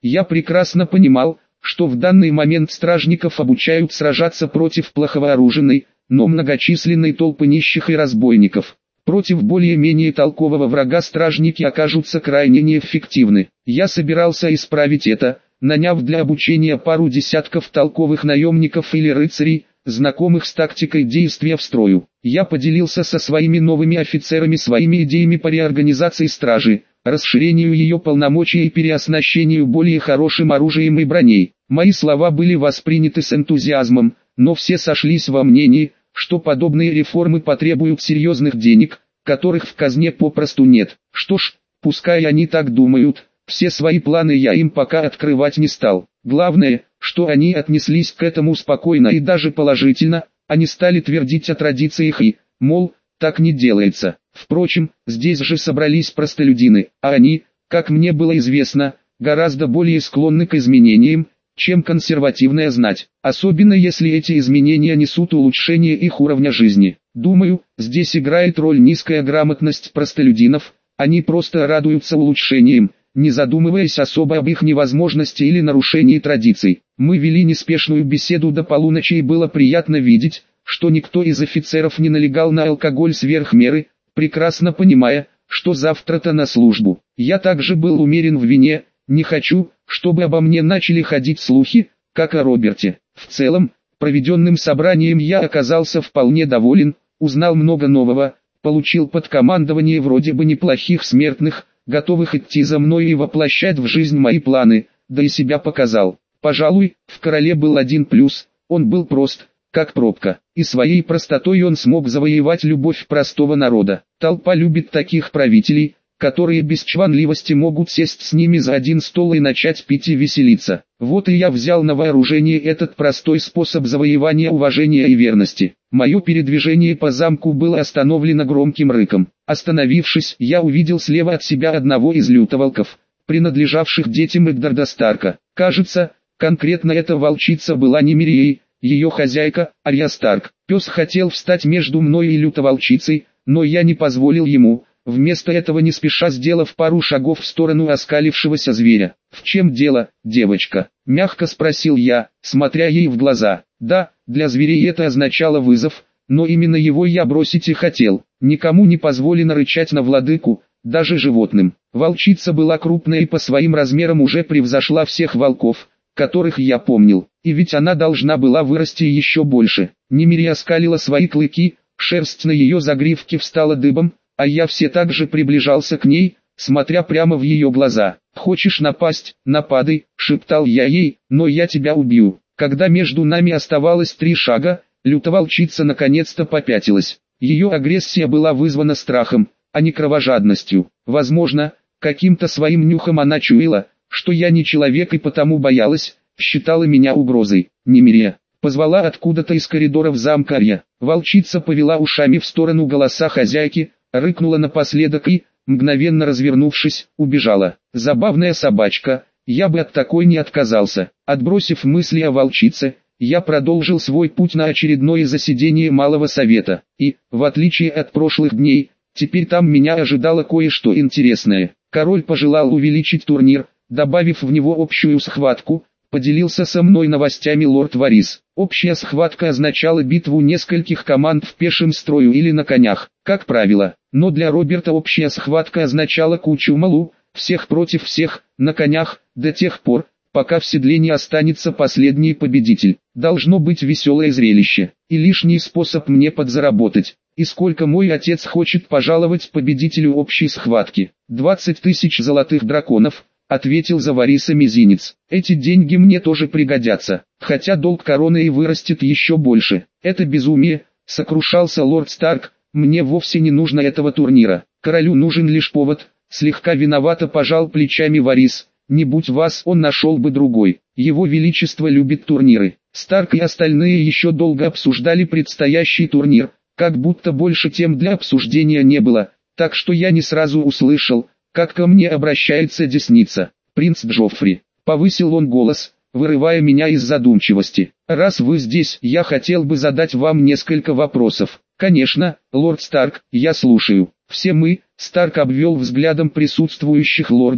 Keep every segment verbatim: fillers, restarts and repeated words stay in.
Я прекрасно понимал, что в данный момент стражников обучают сражаться против плоховооруженной, но многочисленной толпы нищих и разбойников. Против более-менее толкового врага стражники окажутся крайне неэффективны. Я собирался исправить это, наняв для обучения пару десятков толковых наемников или рыцарей, знакомых с тактикой действия в строю. Я поделился со своими новыми офицерами своими идеями по реорганизации стражи, расширению ее полномочий и переоснащению более хорошим оружием и броней. Мои слова были восприняты с энтузиазмом, но все сошлись во мнении, что подобные реформы потребуют серьезных денег, которых в казне попросту нет. Что ж, пускай они так думают, все свои планы я им пока открывать не стал. Главное, что они отнеслись к этому спокойно и даже положительно, они стали твердить о традициях и, мол, так не делается. Впрочем, здесь же собрались простолюдины, а они, как мне было известно, гораздо более склонны к изменениям, чем консервативная знать, особенно если эти изменения несут улучшение их уровня жизни. Думаю, здесь играет роль низкая грамотность простолюдинов, они просто радуются улучшениям, не задумываясь особо об их невозможности или нарушении традиций. Мы вели неспешную беседу до полуночи и было приятно видеть, что никто из офицеров не налегал на алкоголь сверх меры, прекрасно понимая, что завтра-то на службу. Я также был умерен в вине, не хочу, чтобы обо мне начали ходить слухи, как о Роберте. В целом, проведенным собранием я оказался вполне доволен, узнал много нового, получил под командование вроде бы неплохих смертных, готовых идти за мной и воплощать в жизнь мои планы, да и себя показал. Пожалуй, в короле был один плюс, он был прост, как пробка, и своей простотой он смог завоевать любовь простого народа. Толпа любит таких правителей, которые без чванливости могут сесть с ними за один стол и начать пить и веселиться. Вот и я взял на вооружение этот простой способ завоевания уважения и верности. Мое передвижение по замку было остановлено громким рыком. Остановившись, я увидел слева от себя одного из лютоволков, принадлежавших детям Эддарда Старка. Кажется, конкретно эта волчица была не Мирией, ее хозяйка, Арья Старк. Пес хотел встать между мной и лютоволчицей, но я не позволил ему, вместо этого не спеша сделав пару шагов в сторону оскалившегося зверя. «В чем дело, девочка?» – мягко спросил я, смотря ей в глаза. Да, для зверей это означало вызов, но именно его я бросить и хотел. Никому не позволено рычать на владыку, даже животным. Волчица была крупная и по своим размерам уже превзошла всех волков, которых я помнил, и ведь она должна была вырасти еще больше. Немири оскалила свои клыки, шерсть на ее загривке встала дыбом, а я все так же приближался к ней, смотря прямо в ее глаза. «Хочешь напасть? Нападай», — шептал я ей, — «но я тебя убью». Когда между нами оставалось три шага, лютоволчица наконец-то попятилась. Ее агрессия была вызвана страхом, а не кровожадностью. Возможно, каким-то своим нюхом она чуяла, что я не человек и потому боялась, считала меня угрозой. «Немирия», — позвала откуда-то из коридоров замка Арья. Волчица повела ушами в сторону голоса хозяйки, рыкнула напоследок и, мгновенно развернувшись, убежала. Забавная собачка, я бы от такой не отказался. Отбросив мысли о волчице, я продолжил свой путь на очередное заседание Малого Совета. И, в отличие от прошлых дней, теперь там меня ожидало кое-что интересное. Король пожелал увеличить турнир, добавив в него общую схватку, поделился со мной новостями лорд Варис. Общая схватка означала битву нескольких команд в пешем строю или на конях, как правило. Но для Роберта общая схватка означала кучу малу, всех против всех, на конях, до тех пор, пока в седле не останется последний победитель. Должно быть веселое зрелище, и лишний способ мне подзаработать. И сколько мой отец хочет пожаловать победителю общей схватки? двадцать тысяч золотых драконов, ответил за Вариса мизинец. Эти деньги мне тоже пригодятся, хотя долг короны и вырастет еще больше. Это безумие, сокрушался лорд Старк, мне вовсе не нужно этого турнира. Королю нужен лишь повод, слегка виновато пожал плечами Варис. Не будь вас, он нашел бы другой. Его величество любит турниры. Старк и остальные еще долго обсуждали предстоящий турнир, как будто больше тем для обсуждения не было, так что я не сразу услышал, как ко мне обращается десница. «Принц Джоффри», — повысил он голос, вырывая меня из задумчивости. «Раз вы здесь, я хотел бы задать вам несколько вопросов». «Конечно, лорд Старк, я слушаю». Все мы, Старк обвел взглядом присутствующих лордов,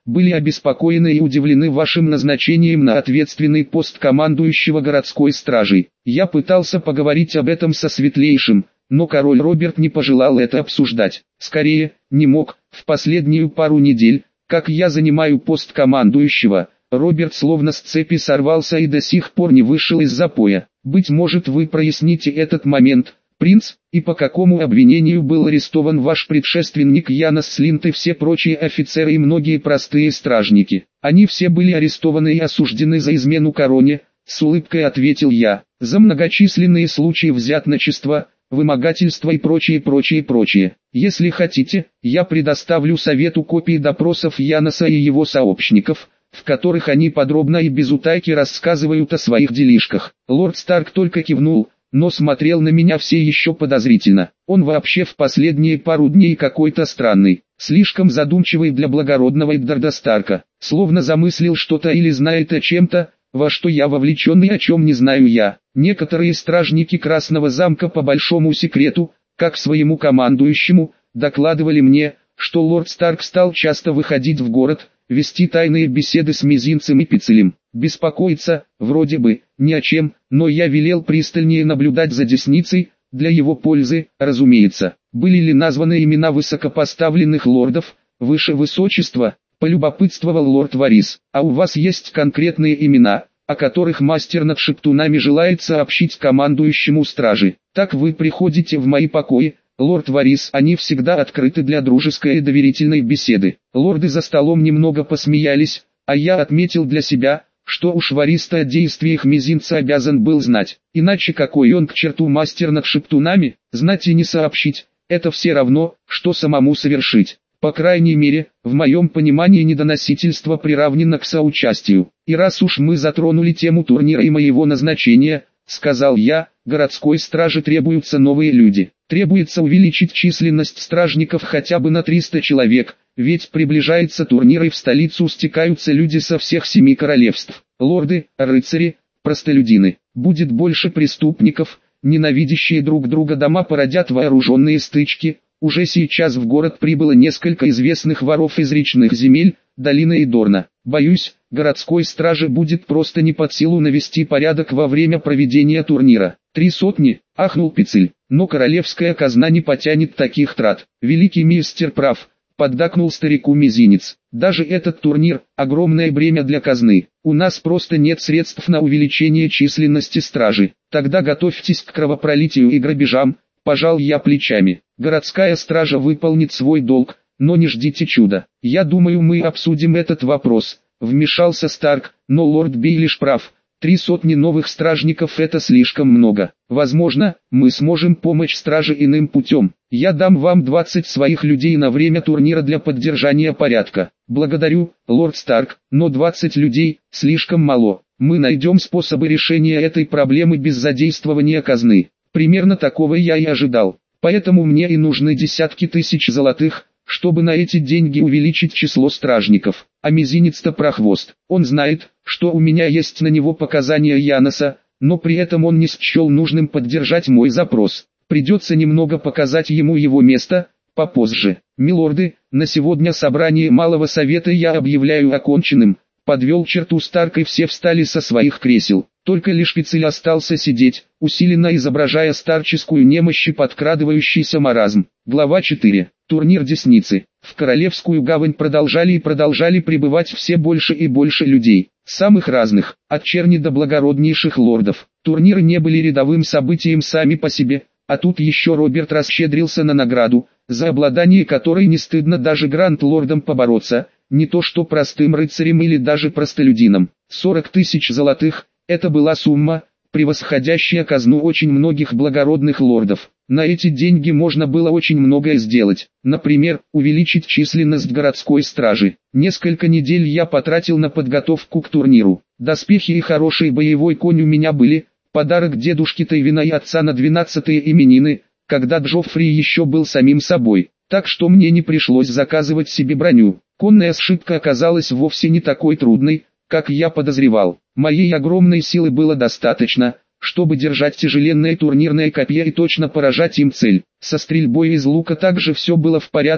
были обеспокоены и удивлены вашим назначением на ответственный пост командующего городской стражей. Я пытался поговорить об этом со Светлейшим, но король Роберт не пожелал это обсуждать. Скорее, не мог. В последнюю пару недель, как я занимаю пост командующего, Роберт словно с цепи сорвался и до сих пор не вышел из запоя. Быть может, вы проясните этот момент, принц, и по какому обвинению был арестован ваш предшественник Янос Слинт и все прочие офицеры и многие простые стражники. Они все были арестованы и осуждены за измену короне, с улыбкой ответил я, за многочисленные случаи взятничества, вымогательства и прочее, прочее, прочее. Если хотите, я предоставлю совету копии допросов Яноса и его сообщников, в которых они подробно и без утайки рассказывают о своих делишках. Лорд Старк только кивнул, но смотрел на меня все еще подозрительно. Он вообще в последние пару дней какой-то странный, слишком задумчивый для благородного Эддарда Старка, словно замыслил что-то или знает о чем-то, во что я вовлечен и о чем не знаю я. Некоторые стражники Красного замка по большому секрету, как своему командующему, докладывали мне, что лорд Старк стал часто выходить в город, вести тайные беседы с Мизинцем и Пицелем. Беспокоиться, вроде бы, ни о чем, но я велел пристальнее наблюдать за десницей, для его пользы, разумеется. Были ли названы имена высокопоставленных лордов, выше высочества, полюбопытствовал лорд Варис. А у вас есть конкретные имена, о которых мастер над шептунами желает сообщить командующему стражи? Так вы приходите в мои покои, лорд Варис, они всегда открыты для дружеской и доверительной беседы. Лорды за столом немного посмеялись, а я отметил для себя, что уж Варис-то о действиях Мизинца обязан был знать. Иначе какой он к черту мастер над шептунами, знать и не сообщить, это все равно, что самому совершить. По крайней мере, в моем понимании недоносительство приравнено к соучастию. И раз уж мы затронули тему турнира и моего назначения, сказал я, городской страже требуются новые люди. Требуется увеличить численность стражников хотя бы на триста человек, ведь приближается турнир и в столицу стекаются люди со всех семи королевств. Лорды, рыцари, простолюдины. Будет больше преступников, ненавидящие друг друга дома породят вооруженные стычки. Уже сейчас в город прибыло несколько известных воров из речных земель, долины и Дорна. Боюсь, городской страже будет просто не под силу навести порядок во время проведения турнира. Три сотни, ахнул Пицель, но королевская казна не потянет таких трат. Великий мистер прав, поддакнул старику Мизинец. Даже этот турнир – огромное бремя для казны. У нас просто нет средств на увеличение численности стражи. Тогда готовьтесь к кровопролитию и грабежам, пожал я плечами. Городская стража выполнит свой долг, но не ждите чуда. Я думаю, мы обсудим этот вопрос. Вмешался Старк, но лорд Бейлиш прав. Три сотни новых стражников это слишком много. Возможно, мы сможем помочь страже иным путем. Я дам вам двадцать своих людей на время турнира для поддержания порядка. Благодарю, лорд Старк, но двадцать людей слишком мало. Мы найдем способы решения этой проблемы без задействования казны. Примерно такого я и ожидал. Поэтому мне и нужны десятки тысяч золотых, чтобы на эти деньги увеличить число стражников. А Мизинец-то прохвост. Он знает, что у меня есть на него показания Яноса, но при этом он не счел нужным поддержать мой запрос. Придется немного показать ему его место, попозже. Милорды, на сегодня собрание Малого Совета я объявляю оконченным. Подвел черту Старк и все встали со своих кресел. Только лишь Пицель остался сидеть, усиленно изображая старческую немощь и подкрадывающийся маразм. Глава четыре. Турнир Десницы. В Королевскую гавань продолжали и продолжали прибывать все больше и больше людей. Самых разных, от черни до благороднейших лордов. Турниры не были рядовым событием сами по себе, а тут еще Роберт расщедрился на награду, за обладание которой не стыдно даже гранд-лордам побороться, не то что простым рыцарем или даже простолюдинам. сорок тысяч золотых – это была сумма, превосходящая казну очень многих благородных лордов. На эти деньги можно было очень многое сделать. Например, увеличить численность городской стражи. Несколько недель я потратил на подготовку к турниру. Доспехи и хороший боевой конь у меня были, подарок дедушки Тейвина и отца на двенадцатые именины, когда Джоффри еще был самим собой. Так что мне не пришлось заказывать себе броню. Конная сшибка оказалась вовсе не такой трудной, как я подозревал. Моей огромной силы было достаточно, чтобы держать тяжеленное турнирное копье и точно поражать им цель. Со стрельбой из лука также все было в порядке,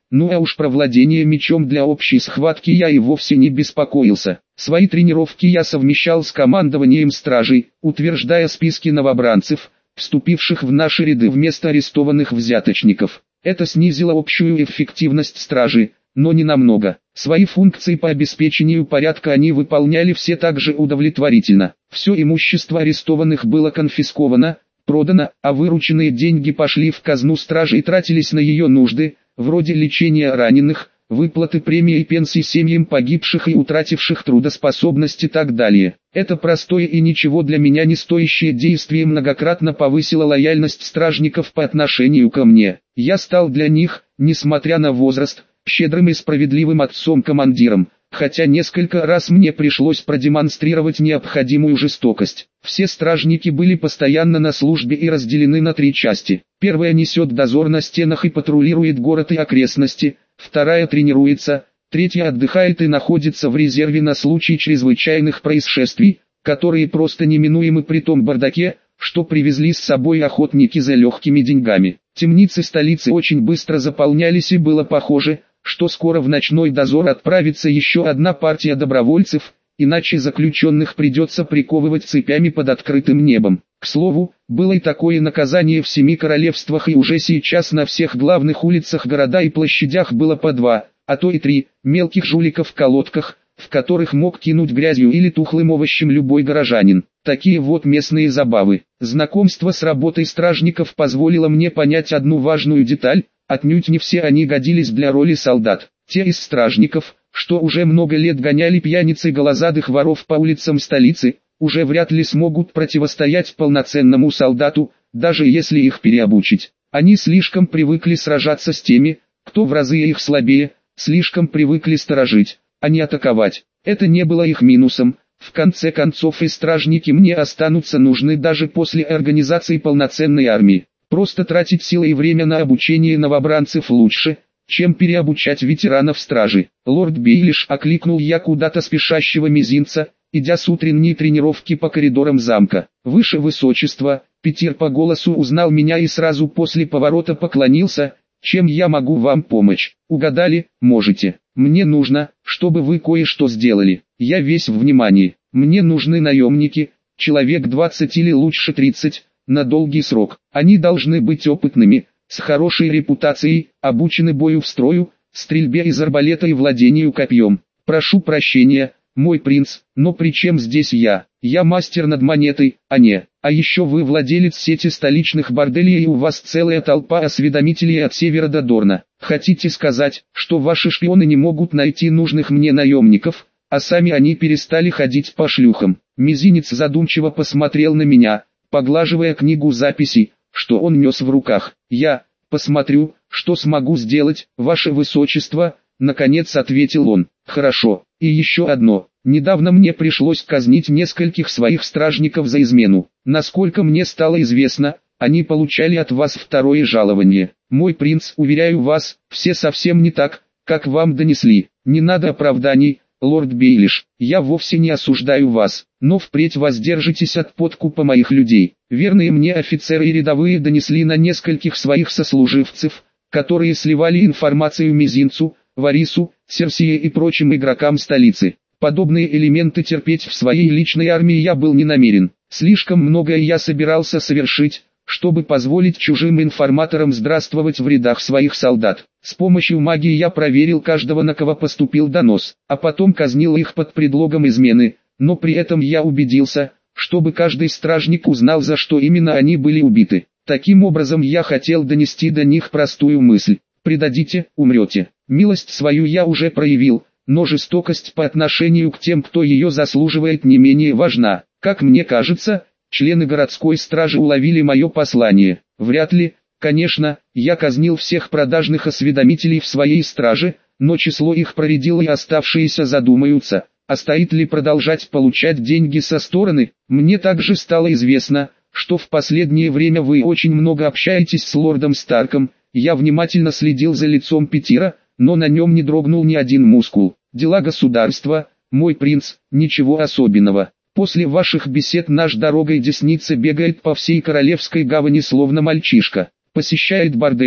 Ну а уж про владение мечом для общей схватки я и вовсе не беспокоился. Свои тренировки я совмещал с командованием стражей, утверждая списки новобранцев, вступивших в наши ряды вместо арестованных взяточников. Это снизило общую эффективность стражи, но не намного. Свои функции по обеспечению порядка они выполняли все так же удовлетворительно. Все имущество арестованных было конфисковано, продано, а вырученные деньги пошли в казну стражи и тратились на ее нужды, вроде лечения раненых, выплаты премий и пенсий семьям погибших и утративших трудоспособность и так далее. Это простое и ничего для меня не стоящее действие многократно повысило лояльность стражников по отношению ко мне. Я стал для них, несмотря на возраст, щедрым и справедливым отцом-командиром, хотя несколько раз мне пришлось продемонстрировать необходимую жестокость. Все стражники были постоянно на службе и разделены на три части. Первая несет дозор на стенах и патрулирует город и окрестности, вторая тренируется, третья отдыхает и находится в резерве на случай чрезвычайных происшествий, которые просто неминуемы при том бардаке, что привезли с собой охотники за легкими деньгами. Темницы столицы очень быстро заполнялись и было похоже, что скоро в ночной дозор отправится еще одна партия добровольцев, иначе заключенных придется приковывать цепями под открытым небом. К слову, было и такое наказание в семи королевствах, и уже сейчас на всех главных улицах города и площадях было по два, а то и три, мелких жуликов в колодках, в которых мог кинуть грязью или тухлым овощем любой горожанин. Такие вот местные забавы. Знакомство с работой стражников позволило мне понять одну важную деталь: отнюдь не все они годились для роли солдат. Те из стражников, что уже много лет гоняли пьяниц и голозадых воров по улицам столицы, уже вряд ли смогут противостоять полноценному солдату, даже если их переобучить. Они слишком привыкли сражаться с теми, кто в разы их слабее, слишком привыкли сторожить, а не атаковать. Это не было их минусом. В конце концов и стражники мне останутся нужны даже после организации полноценной армии. Просто тратить силы и время на обучение новобранцев лучше, чем переобучать ветеранов стражи. Лорд Бейлиш, окликнул я куда-то спешащего мизинца, идя с утренней тренировки по коридорам замка. Выше высочества, Питер по голосу узнал меня и сразу после поворота поклонился. Чем я могу вам помочь? Угадали, можете. Мне нужно, чтобы вы кое-что сделали. Я весь в внимании. Мне нужны наемники, человек двадцать или лучше тридцать, на долгий срок. Они должны быть опытными, с хорошей репутацией, обучены бою в строю, стрельбе из арбалета и владению копьем. Прошу прощения, мой принц, но при чем здесь я? Я мастер над монетой, а не... А еще вы владелец сети столичных борделей, и у вас целая толпа осведомителей от севера до Дорна. Хотите сказать, что ваши шпионы не могут найти нужных мне наемников, а сами они перестали ходить по шлюхам? Мизинец задумчиво посмотрел на меня, поглаживая книгу записей, что он нес в руках. Я посмотрю, что смогу сделать, ваше высочество, наконец ответил он. Хорошо, и еще одно. Недавно мне пришлось казнить нескольких своих стражников за измену. Насколько мне стало известно, они получали от вас второе жалование. Мой принц, уверяю вас, все совсем не так, как вам донесли. Не надо оправданий, лорд Бейлиш. Я вовсе не осуждаю вас, но впредь воздержитесь от подкупа моих людей. Верные мне офицеры и рядовые донесли на нескольких своих сослуживцев, которые сливали информацию Мизинцу, Варису, Серсии и прочим игрокам столицы. Подобные элементы терпеть в своей личной армии я был не намерен. Слишком многое я собирался совершить, чтобы позволить чужим информаторам здравствовать в рядах своих солдат. С помощью магии я проверил каждого, на кого поступил донос, а потом казнил их под предлогом измены, но при этом я убедился, чтобы каждый стражник узнал, за что именно они были убиты. Таким образом я хотел донести до них простую мысль: предадите, умрете. Милость свою я уже проявил, но жестокость по отношению к тем, кто ее заслуживает, не менее важна. Как мне кажется, члены городской стражи уловили мое послание. Вряд ли, конечно, я казнил всех продажных осведомителей в своей страже, но число их проредило, и оставшиеся задумаются, а стоит ли продолжать получать деньги со стороны. Мне также стало известно, что в последнее время вы очень много общаетесь с лордом Старком. Я внимательно следил за лицом Питера, но на нем не дрогнул ни один мускул. Дела государства, мой принц, ничего особенного. После ваших бесед наш дорогой десница бегает по всей Королевской гавани словно мальчишка. Посещает бордели,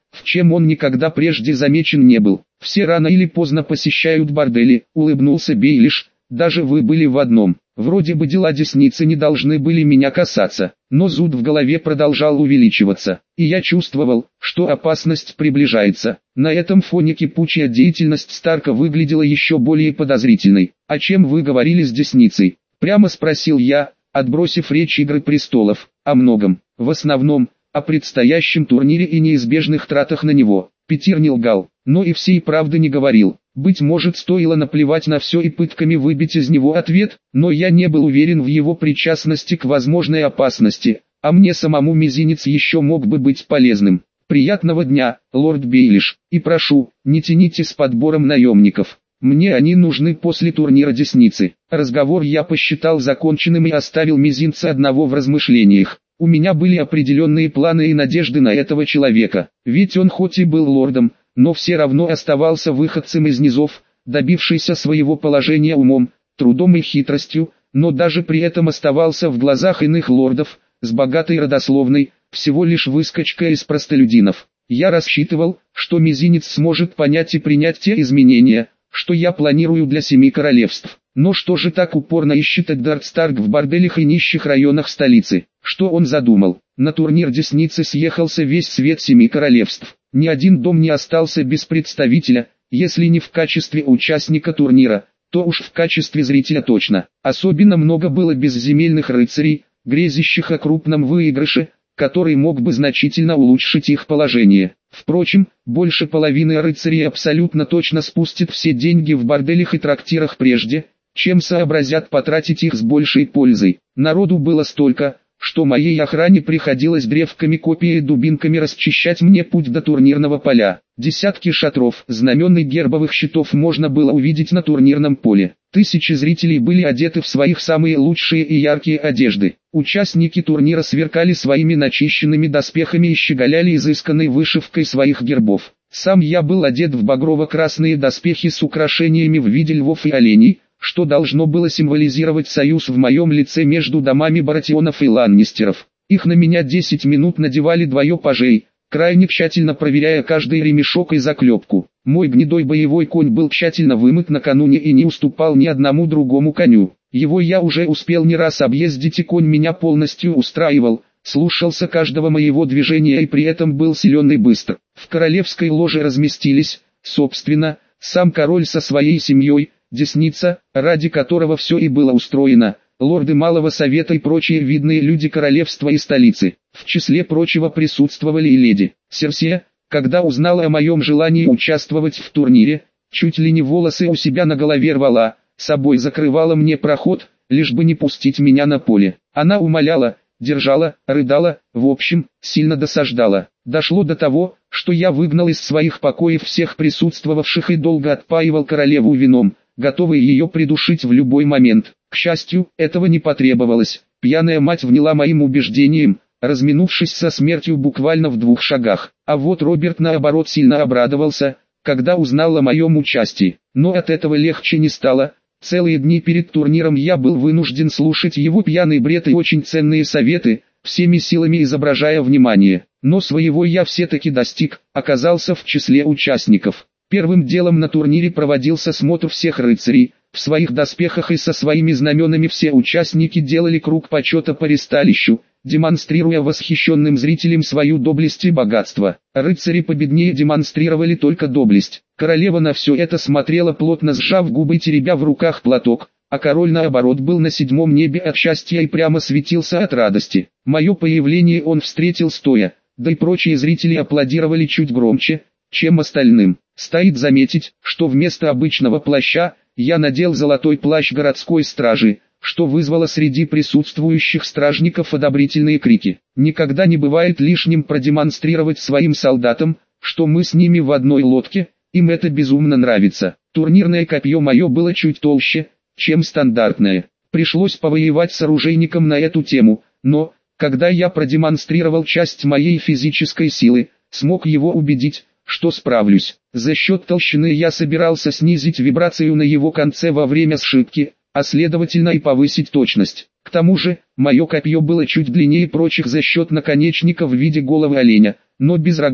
в чем он никогда прежде замечен не был. «Все рано или поздно посещают бордели», — улыбнулся Бейлиш, — «даже вы были в одном. Вроде бы дела десницы не должны были меня касаться, но зуд в голове продолжал увеличиваться, и я чувствовал, что опасность приближается». На этом фоне кипучая деятельность Старка выглядела еще более подозрительной. «О чем вы говорили с десницей?» — прямо спросил я, отбросив речь «Игры престолов». «О многом, в основном, о предстоящем турнире и неизбежных тратах на него». Петир не лгал, но и всей правды не говорил. Быть может, стоило наплевать на все и пытками выбить из него ответ, но я не был уверен в его причастности к возможной опасности, а мне самому мизинец еще мог бы быть полезным. «Приятного дня, лорд Бейлиш, и прошу, не тяните с подбором наемников. Мне они нужны после турнира десницы». Разговор я посчитал законченным и оставил мизинца одного в размышлениях. У меня были определенные планы и надежды на этого человека, ведь он хоть и был лордом, но все равно оставался выходцем из низов, добившийся своего положения умом, трудом и хитростью, но даже при этом оставался в глазах иных лордов, с богатой родословной, всего лишь выскочка из простолюдинов. Я рассчитывал, что мизинец сможет понять и принять те изменения, что я планирую для семи королевств. Но что же так упорно ищет Эддард Старк в борделях и нищих районах столицы? Что он задумал? На турнир десницы съехался весь свет семи королевств. Ни один дом не остался без представителя, если не в качестве участника турнира, то уж в качестве зрителя точно. Особенно много было безземельных рыцарей, грезящих о крупном выигрыше, который мог бы значительно улучшить их положение. Впрочем, больше половины рыцарей абсолютно точно спустит все деньги в борделях и трактирах прежде, чем сообразят потратить их с большей пользой. Народу было столько, что моей охране приходилось древками копий и дубинками расчищать мне путь до турнирного поля. Десятки шатров, знамен и гербовых щитов можно было увидеть на турнирном поле. Тысячи зрителей были одеты в своих самые лучшие и яркие одежды. Участники турнира сверкали своими начищенными доспехами и щеголяли изысканной вышивкой своих гербов. Сам я был одет в багрово-красные доспехи с украшениями в виде львов и оленей, что должно было символизировать союз в моем лице между домами Баратионов и Ланнистеров. Их на меня десять минут надевали двое пажей, крайне тщательно проверяя каждый ремешок и заклепку. Мой гнедой боевой конь был тщательно вымыт накануне и не уступал ни одному другому коню. Его я уже успел не раз объездить, и конь меня полностью устраивал, слушался каждого моего движения и при этом был силен и быстр. В королевской ложе разместились, собственно, сам король со своей семьей, десница, ради которого все и было устроено, лорды Малого Совета и прочие видные люди королевства и столицы. В числе прочего присутствовали и леди Серсия, когда узнала о моем желании участвовать в турнире, чуть ли не волосы у себя на голове рвала, собой закрывала мне проход, лишь бы не пустить меня на поле. Она умоляла, держала, рыдала, в общем, сильно досаждала. Дошло до того, что я выгнал из своих покоев всех присутствовавших и долго отпаивал королеву вином, готовый ее придушить в любой момент. К счастью, этого не потребовалось. Пьяная мать вняла моим убеждениям, разминувшись со смертью буквально в двух шагах. А вот Роберт наоборот сильно обрадовался, когда узнал о моем участии. Но от этого легче не стало. Целые дни перед турниром я был вынужден слушать его пьяный бред и очень ценные советы, всеми силами изображая внимание. Но своего я все-таки достиг, оказался в числе участников. Первым делом на турнире проводился смотр всех рыцарей. В своих доспехах и со своими знаменами все участники делали круг почета по ристалищу, демонстрируя восхищенным зрителям свою доблесть и богатство. Рыцари победнее демонстрировали только доблесть. Королева на все это смотрела, плотно сжав губы и теребя в руках платок, а король наоборот был на седьмом небе от счастья и прямо светился от радости. Мое появление он встретил стоя, да и прочие зрители аплодировали чуть громче, чем остальным. Стоит заметить, что вместо обычного плаща, я надел золотой плащ городской стражи, что вызвало среди присутствующих стражников одобрительные крики. Никогда не бывает лишним продемонстрировать своим солдатам, что мы с ними в одной лодке, им это безумно нравится. Турнирное копье мое было чуть толще, чем стандартное. Пришлось повоевать с оружейником на эту тему, но, когда я продемонстрировал часть моей физической силы, смог его убедить, что справлюсь. За счет толщины я собирался снизить вибрацию на его конце во время сшибки, а следовательно и повысить точность. К тому же, мое копье было чуть длиннее прочих за счет наконечника в виде головы оленя, но без рогов,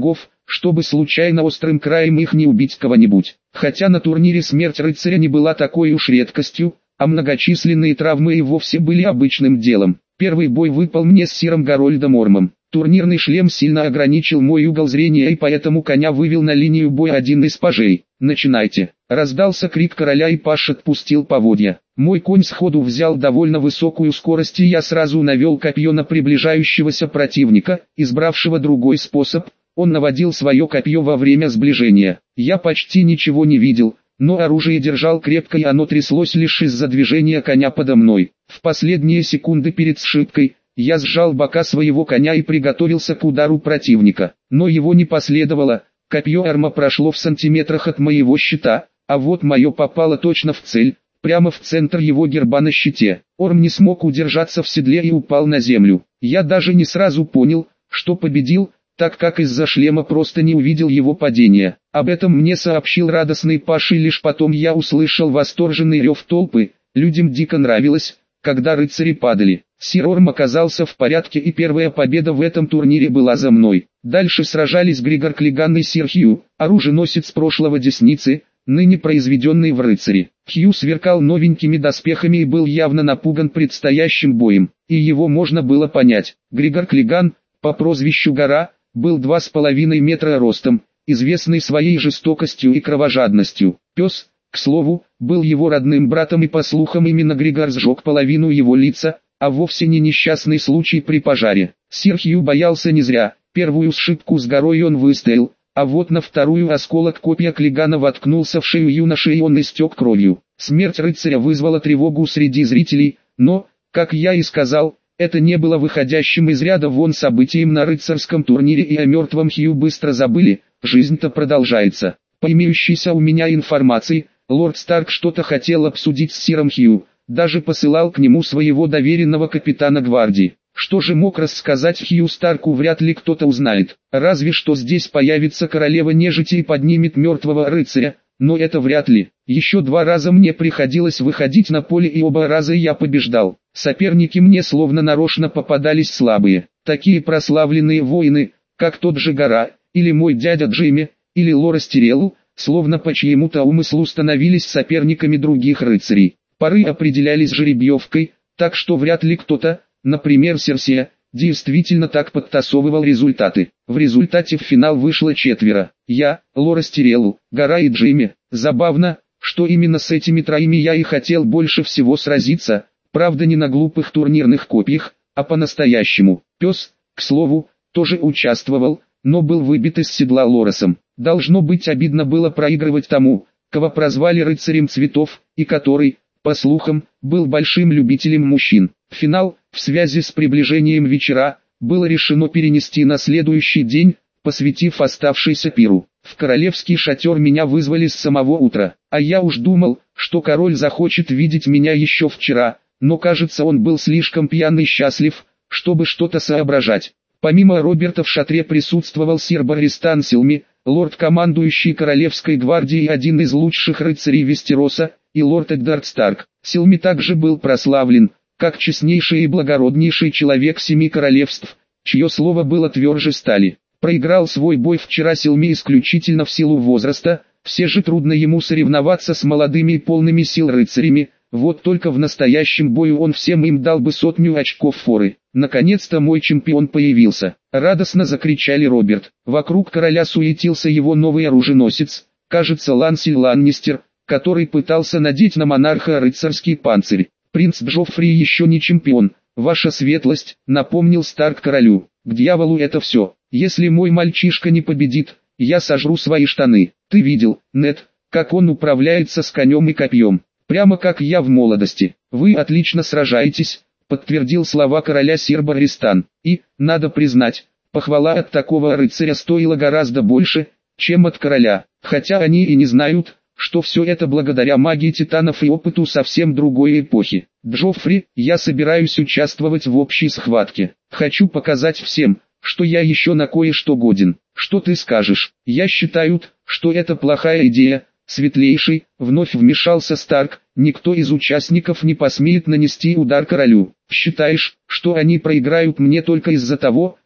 чтобы случайно острым краем их не убить кого-нибудь. Хотя на турнире смерть рыцаря не была такой уж редкостью, а многочисленные травмы и вовсе были обычным делом. Первый бой выпал мне с сиром Гарольдом Ормом. Турнирный шлем сильно ограничил мой угол зрения, и поэтому коня вывел на линию боя один из пажей. «Начинайте!» — раздался крик короля, и паж отпустил поводья. Мой конь сходу взял довольно высокую скорость, и я сразу навел копье на приближающегося противника, избравшего другой способ. Он наводил свое копье во время сближения. Я почти ничего не видел, но оружие держал крепко, и оно тряслось лишь из-за движения коня подо мной. В последние секунды перед сшибкой я сжал бока своего коня и приготовился к удару противника, но его не последовало. Копье Орма прошло в сантиметрах от моего щита, а вот мое попало точно в цель, прямо в центр его герба на щите. Орм не смог удержаться в седле и упал на землю. Я даже не сразу понял, что победил, так как из-за шлема просто не увидел его падения. Об этом мне сообщил радостный паж, и лишь потом я услышал восторженный рев толпы. Людям дико нравилось, когда рыцари падали. Сир Орм оказался в порядке, и первая победа в этом турнире была за мной. Дальше сражались Григор Клиган и сир Хью, оруженосец прошлого десницы, ныне произведенный в рыцари. Хью сверкал новенькими доспехами и был явно напуган предстоящим боем, и его можно было понять. Григор Клиган, по прозвищу Гора, был два с половиной метра ростом, известный своей жестокостью и кровожадностью. Пес, к слову, был его родным братом, и по слухам именно Григор сжег половину его лица, а вовсе не несчастный случай при пожаре. Сир Хью боялся не зря. Первую сшибку с горой он выстоял, а вот на вторую осколок копья Клигана воткнулся в шею юноши, и он истек кровью. Смерть рыцаря вызвала тревогу среди зрителей, но, как я и сказал, это не было выходящим из ряда вон событием на рыцарском турнире, и о мертвом Хью быстро забыли. Жизнь-то продолжается. По имеющейся у меня информации, лорд Старк что-то хотел обсудить с сиром Хью, даже посылал к нему своего доверенного капитана гвардии. Что же мог рассказать Хью Старку, вряд ли кто-то узнает. Разве что здесь появится королева нежити и поднимет мертвого рыцаря, но это вряд ли. Еще два раза мне приходилось выходить на поле, и оба раза я побеждал. Соперники мне словно нарочно попадались слабые. Такие прославленные воины, как тот же Гора, или мой дядя Джимми, или Лорас Тирелл, словно по чьему-то умыслу становились соперниками других рыцарей. Поры определялись жеребьевкой, так что вряд ли кто-то, например Серсия, действительно так подтасовывал результаты. В результате в финал вышло четверо. Я, Лорас Тирелл, Гора и Джимми. Забавно, что именно с этими троими я и хотел больше всего сразиться, правда не на глупых турнирных копьях, а по-настоящему. Пес, к слову, тоже участвовал, но был выбит из седла Лорасом. Должно быть, обидно было проигрывать тому, кого прозвали рыцарем цветов, и который, по слухам, был большим любителем мужчин. Финал, в связи с приближением вечера, было решено перенести на следующий день, посвятив оставшийся пиру. В королевский шатер меня вызвали с самого утра, а я уж думал, что король захочет видеть меня еще вчера, но кажется, он был слишком пьян и счастлив, чтобы что-то соображать. Помимо Роберта в шатре присутствовал сир Барристан Силми, лорд-командующий королевской гвардией и один из лучших рыцарей Вестероса, и лорд Эддард Старк. Силми также был прославлен, как честнейший и благороднейший человек семи королевств, чье слово было тверже стали. Проиграл свой бой вчера Силми исключительно в силу возраста, все же трудно ему соревноваться с молодыми и полными сил рыцарями, вот только в настоящем бою он всем им дал бы сотню очков форы. Наконец-то мой чемпион появился. Радостно закричали Роберт. Вокруг короля суетился его новый оруженосец, кажется Лансель Ланнистер, который пытался надеть на монарха рыцарский панцирь. Принц Джоффри еще не чемпион, ваша светлость, напомнил Старк королю. К дьяволу это все. Если мой мальчишка не победит, я сожру свои штаны. Ты видел, Нед, как он управляется с конем и копьем? Прямо как я в молодости. Вы отлично сражаетесь, подтвердил слова короля сир Барристан. И, надо признать, похвала от такого рыцаря стоила гораздо больше, чем от короля. Хотя они и не знают, что все это благодаря магии титанов и опыту совсем другой эпохи. Джоффри, я собираюсь участвовать в общей схватке. Хочу показать всем, что я еще на кое-что годен. Что ты скажешь? Я считаю, что это плохая идея, светлейший, вновь вмешался Старк. Никто из участников не посмеет нанести удар королю. Считаешь, что они проиграют мне только из-за того,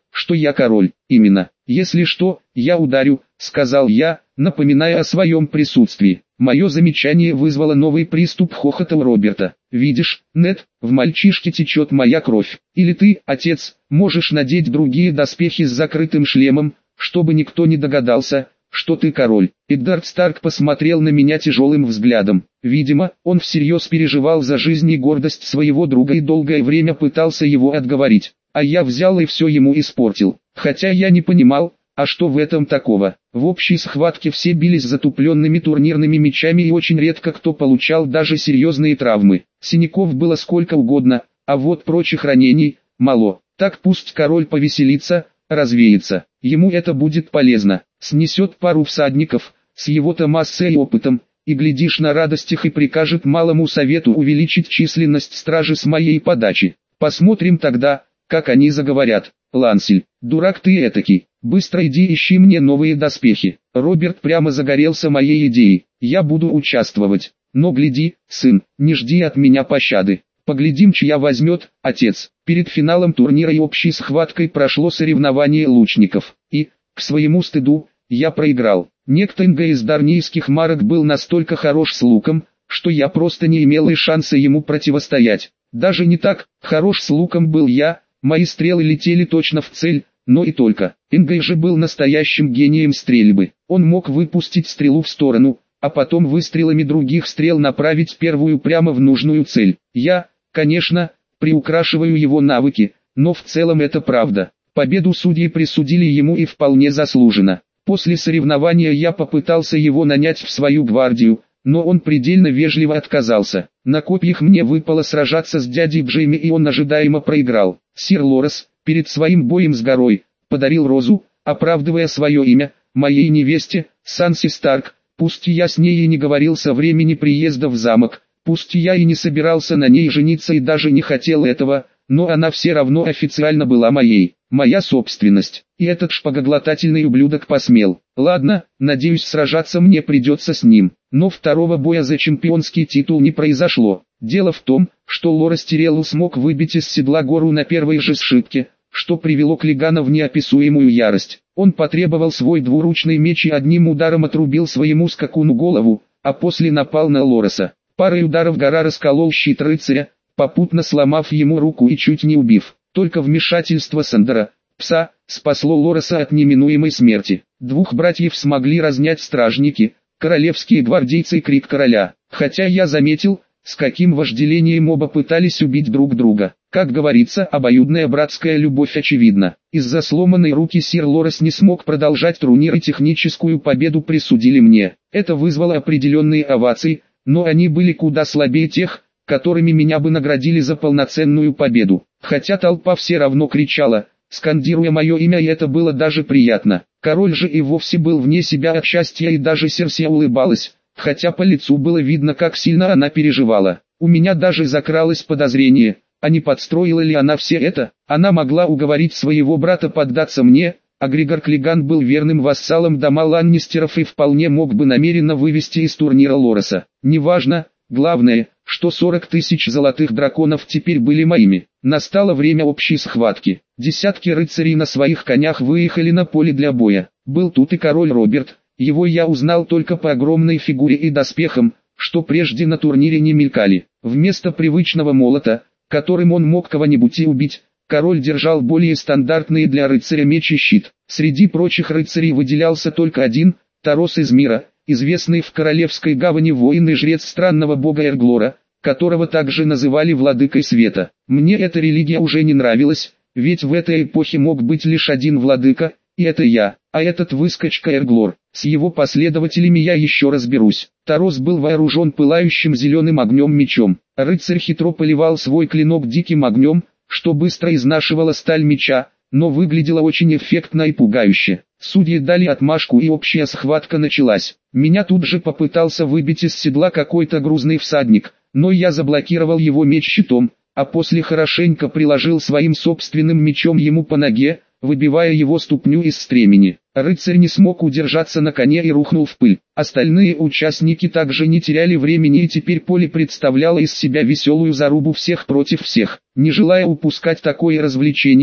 что я король. Именно. Если что, я ударю, сказал я, напоминая о своем присутствии. Мое замечание вызвало новый приступ хохота у Роберта. «Видишь, Нед, в мальчишке течет моя кровь. Или ты, отец, можешь надеть другие доспехи с закрытым шлемом, чтобы никто не догадался, что ты король». Эддард Старк посмотрел на меня тяжелым взглядом. Видимо, он всерьез переживал за жизнь и гордость своего друга и долгое время пытался его отговорить. А я взял и все ему испортил. Хотя я не понимал, а что в этом такого? В общей схватке все бились затупленными турнирными мечами и очень редко кто получал даже серьезные травмы. Синяков было сколько угодно, а вот прочих ранений – мало. Так пусть король повеселится, развеется. Ему это будет полезно. Снесет пару всадников, с его-то массой и опытом, и глядишь на радостях и прикажет малому совету увеличить численность стражи с моей подачи. Посмотрим тогда, как они заговорят. Лансель, дурак ты этакий, быстро иди ищи мне новые доспехи. Роберт прямо загорелся моей идеей. Я буду участвовать. Но гляди, сын, не жди от меня пощады. Поглядим, чья возьмет, отец. Перед финалом турнира и общей схваткой прошло соревнование лучников. И, к своему стыду, я проиграл. Некто Инга из дарнийских марок был настолько хорош с луком, что я просто не имел и шанса ему противостоять. Даже не так, хорош с луком был я, мои стрелы летели точно в цель, но и только. Ингай же был настоящим гением стрельбы. Он мог выпустить стрелу в сторону, а потом выстрелами других стрел направить первую прямо в нужную цель. Я, конечно, приукрашиваю его навыки, но в целом это правда. Победу судьи присудили ему и вполне заслуженно. После соревнования я попытался его нанять в свою гвардию, но он предельно вежливо отказался. На копьях мне выпало сражаться с дядей Джейми, и он ожидаемо проиграл. Сир Лорес, перед своим боем с горой, подарил розу, оправдывая свое имя, моей невесте, Санси Старк. Пусть я с ней и не говорил со времени приезда в замок, пусть я и не собирался на ней жениться и даже не хотел этого, но она все равно официально была моей, моя собственность. И этот шпагоглотательный ублюдок посмел. Ладно, надеюсь, сражаться мне придется с ним. Но второго боя за чемпионский титул не произошло. Дело в том, что Лорес Тиреллу смог выбить из седла гору на первой же сшибке, что привело Клигана в неописуемую ярость. Он потребовал свой двуручный меч и одним ударом отрубил своему скакуну голову, а после напал на Лореса. Парой ударов гора расколол щит рыцаря, попутно сломав ему руку и чуть не убив. Только вмешательство Сандера, пса, спасло Лореса от неминуемой смерти. Двух братьев смогли разнять стражники, королевские гвардейцы и крик короля. Хотя я заметил, с каким вожделением оба пытались убить друг друга. Как говорится, обоюдная братская любовь очевидна. Из-за сломанной руки сир Лорес не смог продолжать турнир и техническую победу присудили мне. Это вызвало определенные овации, но они были куда слабее тех, которыми меня бы наградили за полноценную победу. Хотя толпа все равно кричала, скандируя мое имя, и это было даже приятно. Король же и вовсе был вне себя от счастья, и даже Серсия улыбалась, хотя по лицу было видно, как сильно она переживала. У меня даже закралось подозрение, а не подстроила ли она все это. Она могла уговорить своего брата поддаться мне, а Григор Клиган был верным вассалом дома Ланнистеров и вполне мог бы намеренно вывести из турнира Лореса. Неважно, главное, что сорок тысяч золотых драконов теперь были моими. Настало время общей схватки. Десятки рыцарей на своих конях выехали на поле для боя. Был тут и король Роберт. Его я узнал только по огромной фигуре и доспехам, что прежде на турнире не мелькали. Вместо привычного молота, которым он мог кого-нибудь и убить, король держал более стандартные для рыцаря меч и щит. Среди прочих рыцарей выделялся только один, Тарос из Мира, известный в Королевской гавани воин и жрец странного бога Эрглора, которого также называли Владыкой Света. Мне эта религия уже не нравилась, ведь в этой эпохе мог быть лишь один владыка, и это я, а этот выскочка Эрглор. С его последователями я еще разберусь. Тарос был вооружен пылающим зеленым огнем мечом. Рыцарь хитро поливал свой клинок диким огнем, что быстро изнашивало сталь меча, но выглядело очень эффектно и пугающе. Судьи дали отмашку, и общая схватка началась. Меня тут же попытался выбить из седла какой-то грузный всадник, но я заблокировал его меч щитом, а после хорошенько приложил своим собственным мечом ему по ноге, выбивая его ступню из стремени. Рыцарь не смог удержаться на коне и рухнул в пыль. Остальные участники также не теряли времени, и теперь поле представляло из себя веселую зарубу всех против всех. Не желая упускать такое развлечение,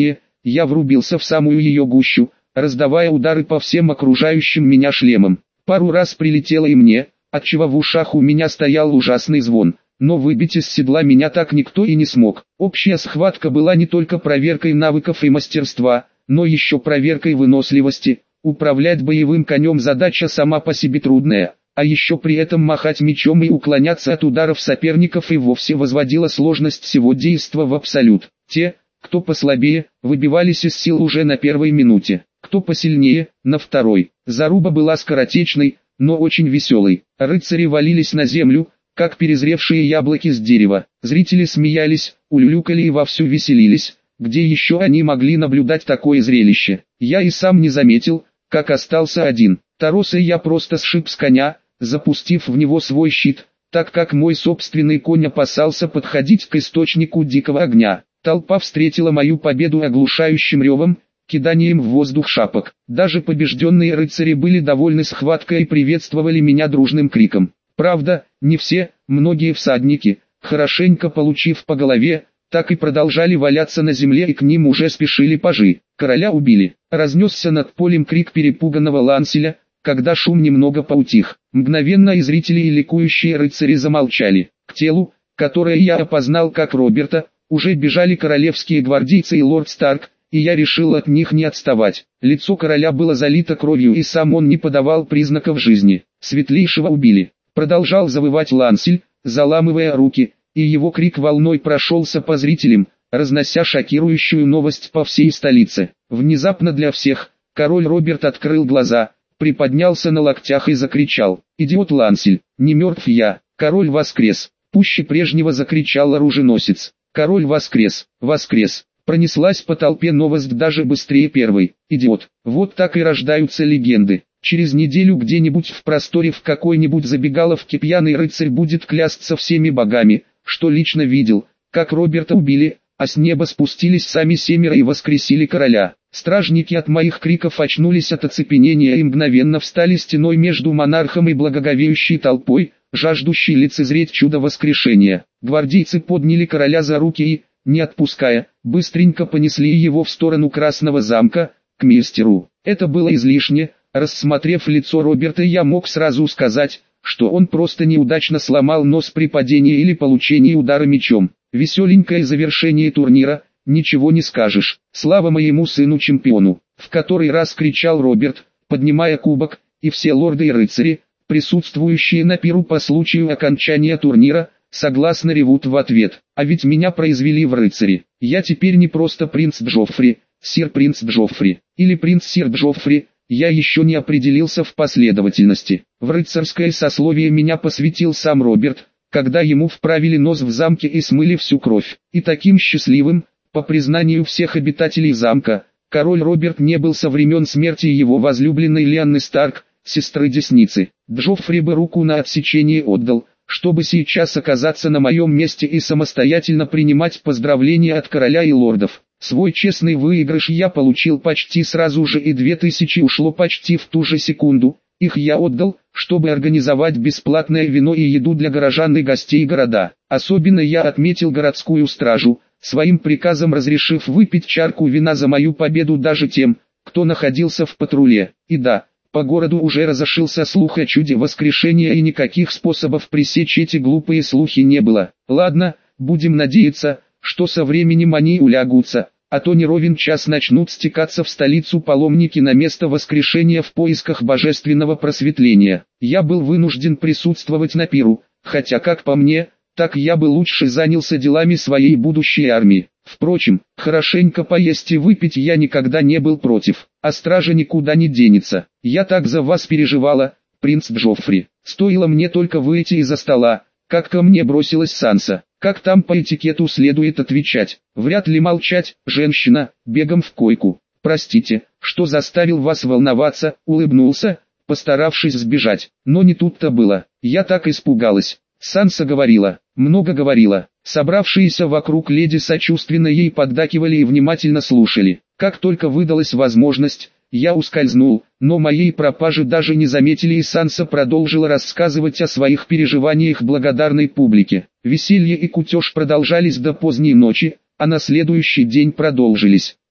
Я врубился в самую ее гущу, раздавая удары по всем окружающим меня шлемам. Пару раз прилетело и мне, отчего в ушах у меня стоял ужасный звон, но выбить из седла меня так никто и не смог. Общая схватка была не только проверкой навыков и мастерства, но еще проверкой выносливости. Управлять боевым конем задача сама по себе трудная, а еще при этом махать мечом и уклоняться от ударов соперников и вовсе возводила сложность всего действа в абсолют. Те, кто послабее, выбивались из сил уже на первой минуте, кто посильнее, на второй. Заруба была скоротечной, но очень веселой. Рыцари валились на землю, как перезревшие яблоки с дерева. Зрители смеялись, улюлюкали и вовсю веселились. Где еще они могли наблюдать такое зрелище? Я и сам не заметил, как остался один. Тароса я просто сшиб с коня, запустив в него свой щит, так как мой собственный конь опасался подходить к источнику дикого огня. Толпа встретила мою победу оглушающим ревом, киданием в воздух шапок. Даже побежденные рыцари были довольны схваткой и приветствовали меня дружным криком. Правда, не все, многие всадники, хорошенько получив по голове, так и продолжали валяться на земле, и к ним уже спешили пажи. Короля убили. Разнесся над полем крик перепуганного Ланселя, когда шум немного поутих. Мгновенно и зрители, и ликующие рыцари замолчали. К телу, которое я опознал как Роберта, уже бежали королевские гвардейцы и лорд Старк, и я решил от них не отставать. Лицо короля было залито кровью, и сам он не подавал признаков жизни. Светлейшего убили. Продолжал завывать Лансель, заламывая руки, и его крик волной прошелся по зрителям, разнося шокирующую новость по всей столице. Внезапно для всех, король Роберт открыл глаза, приподнялся на локтях и закричал: «Идиот Лансель, не мертв я, король воскрес!» Пуще прежнего закричал оруженосец: «Король воскрес, воскрес!» Пронеслась по толпе новость даже быстрее первой. «Идиот!» Вот так и рождаются легенды. Через неделю где-нибудь в просторе в какой-нибудь забегаловке пьяный рыцарь будет клясться всеми богами, что лично видел, как Роберта убили, а с неба спустились сами семеро и воскресили короля. Стражники от моих криков очнулись от оцепенения и мгновенно встали стеной между монархом и благоговеющей толпой, жаждущей лицезреть чудо воскрешения. Гвардейцы подняли короля за руки и, не отпуская, быстренько понесли его в сторону Красного замка, к Мистеру. Это было излишне. Рассмотрев лицо Роберта, я мог сразу сказать, что он просто неудачно сломал нос при падении или получении удара мечом. Веселенькое завершение турнира, ничего не скажешь. Слава моему сыну-чемпиону, в который раз кричал Роберт, поднимая кубок, и все лорды и рыцари, присутствующие на пиру по случаю окончания турнира, согласно ревут в ответ. А ведь меня произвели в рыцари. Я теперь не просто принц Джоффри, сир принц Джоффри, или принц сир Джоффри. Я еще не определился в последовательности. В рыцарское сословие меня посвятил сам Роберт, когда ему вправили нос в замке и смыли всю кровь. И таким счастливым, по признанию всех обитателей замка, король Роберт не был со времен смерти его возлюбленной Лианны Старк, сестры Десницы. Джоффри бы руку на отсечение отдал, чтобы сейчас оказаться на моем месте и самостоятельно принимать поздравления от короля и лордов. Свой честный выигрыш я получил почти сразу же, и две тысячи ушло почти в ту же секунду. Их я отдал, чтобы организовать бесплатное вино и еду для горожан и гостей города. Особенно я отметил городскую стражу, своим приказом разрешив выпить чарку вина за мою победу даже тем, кто находился в патруле. И да, по городу уже разошелся слух о чуде воскрешения, и никаких способов пресечь эти глупые слухи не было. Ладно, будем надеяться, что со временем они улягутся, а то не ровен час начнут стекаться в столицу паломники на место воскрешения в поисках божественного просветления. Я был вынужден присутствовать на пиру, хотя, как по мне, так я бы лучше занялся делами своей будущей армии. Впрочем, хорошенько поесть и выпить я никогда не был против, а стража никуда не денется. Я так за вас переживала, принц Джоффри. Стоило мне только выйти из-за стола, как ко мне бросилась Санса. Как там по этикету следует отвечать? Вряд ли молчать, женщина, бегом в койку. Простите, что заставил вас волноваться, улыбнулся, постаравшись сбежать. Но не тут-то было. Я так испугалась. Санса говорила, много говорила. Собравшиеся вокруг леди сочувственно ей поддакивали и внимательно слушали. Как только выдалась возможность, я ускользнул, но моей пропажи даже не заметили, и Санса продолжила рассказывать о своих переживаниях благодарной публике. Веселье и кутеж продолжались до поздней ночи, а на следующий день продолжились.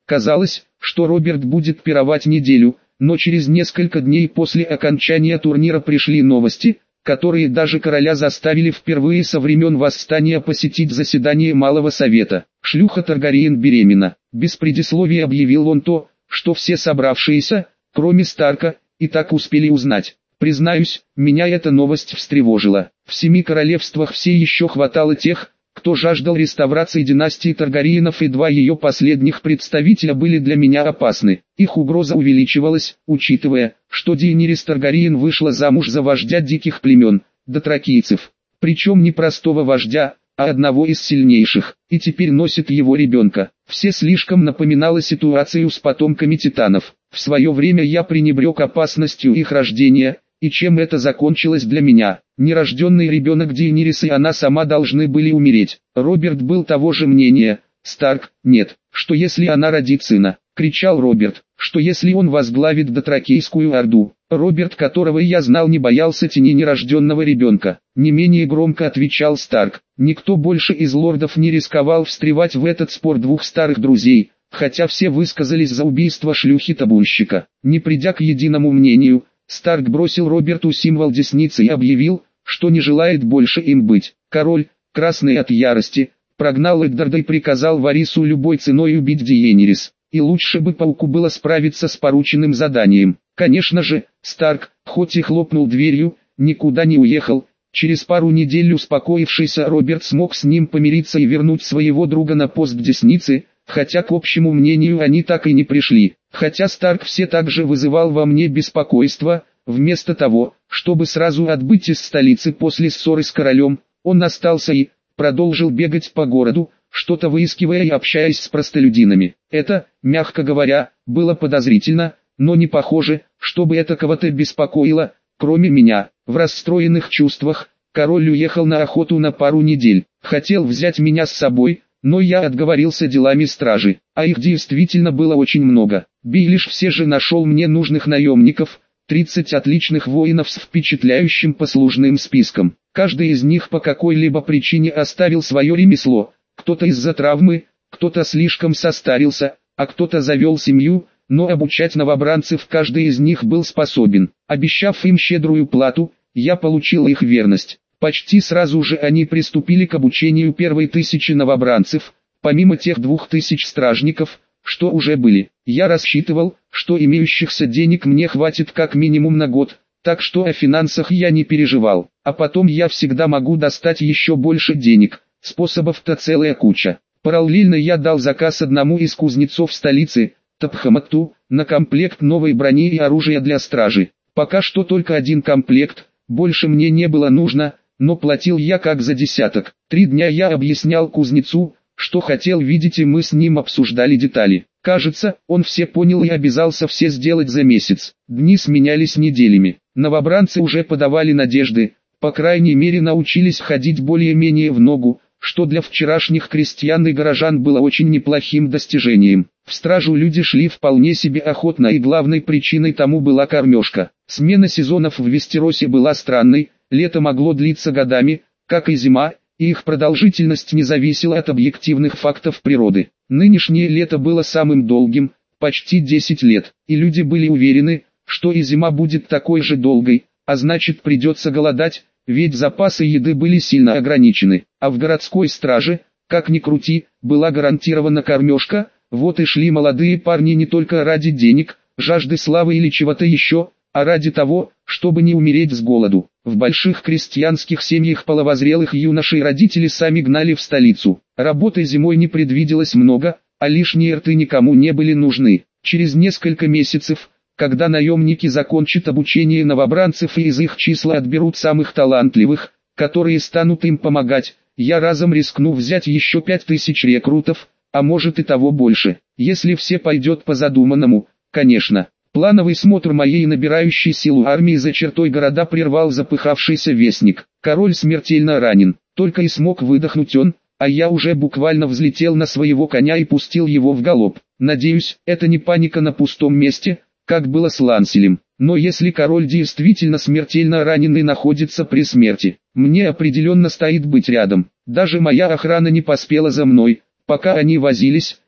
Казалось, что Роберт будет пировать неделю, но через несколько дней после окончания турнира пришли новости, которые даже короля заставили впервые со времен восстания посетить заседание Малого Совета. Шлюха Таргариен беременна. Без предисловия объявил он то, что все собравшиеся, кроме Старка, и так успели узнать. Признаюсь, меня эта новость встревожила. В семи королевствах все еще хватало тех, кто жаждал реставрации династии Таргариенов, и два ее последних представителя были для меня опасны. Их угроза увеличивалась, учитывая, что Дейенирис Таргариен вышла замуж за вождя диких племен, дотракийцев. Причем не простого вождя, а одного из сильнейших, и теперь носит его ребенка. Все слишком напоминало ситуацию с потомками титанов. В свое время я пренебрег опасностью их рождения, и чем это закончилось для меня? Нерожденный ребенок Дейенирис и она сама должны были умереть. Роберт был того же мнения. Старк, нет, что если она родит сына? Кричал Роберт, что если он возглавит дотракийскую орду? Роберт, которого я знал, не боялся тени нерожденного ребенка. Не менее громко отвечал Старк. Никто больше из лордов не рисковал встревать в этот спор двух старых друзей, хотя все высказались за убийство шлюхи-табунщика. Не придя к единому мнению, Старк бросил Роберту символ десницы и объявил, что не желает больше им быть. Король, красный от ярости, прогнал Эддарда и приказал Варису любой ценой убить Дейенирис. И лучше бы пауку было справиться с порученным заданием. Конечно же, Старк, хоть и хлопнул дверью, никуда не уехал. Через пару недель успокоившийся Роберт смог с ним помириться и вернуть своего друга на пост десницы, хотя к общему мнению они так и не пришли. Хотя Старк все так же вызывал во мне беспокойство, вместо того, чтобы сразу отбыть из столицы после ссоры с королем, он остался и продолжил бегать по городу, что-то выискивая и общаясь с простолюдинами. Это, мягко говоря, было подозрительно, но не похоже, чтобы это кого-то беспокоило, кроме меня. В расстроенных чувствах, король уехал на охоту на пару недель. Хотел взять меня с собой, но я отговорился делами стражи, а их действительно было очень много. Бейлиш все же нашел мне нужных наемников, тридцать отличных воинов с впечатляющим послужным списком. Каждый из них по какой-либо причине оставил свое ремесло, кто-то из-за травмы, кто-то слишком состарился, а кто-то завел семью, но обучать новобранцев каждый из них был способен. Обещав им щедрую плату, я получил их верность. Почти сразу же они приступили к обучению первой тысячи новобранцев, помимо тех двух тысяч стражников, что уже были. Я рассчитывал, что имеющихся денег мне хватит как минимум на год, так что о финансах я не переживал. А потом я всегда могу достать еще больше денег, способов-то целая куча. Параллельно я дал заказ одному из кузнецов столицы, Тапхаматту, на комплект новой брони и оружия для стражи. Пока что только один комплект, больше мне не было нужно, но платил я как за десяток. Три дня я объяснял кузнецу, что хотел видеть, и мы с ним обсуждали детали. Кажется, он все понял и обязался все сделать за месяц. Дни сменялись неделями. Новобранцы уже подавали надежды, по крайней мере научились ходить более-менее в ногу, что для вчерашних крестьян и горожан было очень неплохим достижением. В стражу люди шли вполне себе охотно, и главной причиной тому была кормежка. Смена сезонов в Вестеросе была странной, лето могло длиться годами, как и зима, и их продолжительность не зависела от объективных фактов природы. Нынешнее лето было самым долгим, почти десять лет, и люди были уверены, что и зима будет такой же долгой, а значит придется голодать, ведь запасы еды были сильно ограничены. А в городской страже, как ни крути, была гарантирована кормежка. Вот и шли молодые парни не только ради денег, жажды славы или чего-то еще, а ради того, чтобы не умереть с голоду. В больших крестьянских семьях половозрелых юношей родители сами гнали в столицу. Работы зимой не предвиделось много, а лишние рты никому не были нужны. Через несколько месяцев, когда наемники закончат обучение новобранцев и из их числа отберут самых талантливых, которые станут им помогать, я разом рискну взять еще пять тысяч рекрутов, а может и того больше, если все пойдет по задуманному, конечно. Плановый смотр моей набирающей силу армии за чертой города прервал запыхавшийся вестник. Король смертельно ранен, только и смог выдохнуть он, а я уже буквально взлетел на своего коня и пустил его в галоп. Надеюсь, это не паника на пустом месте, как было с Ланселем. Но если король действительно смертельно ранен и находится при смерти, мне определенно стоит быть рядом. Даже моя охрана не поспела за мной. Пока они возились,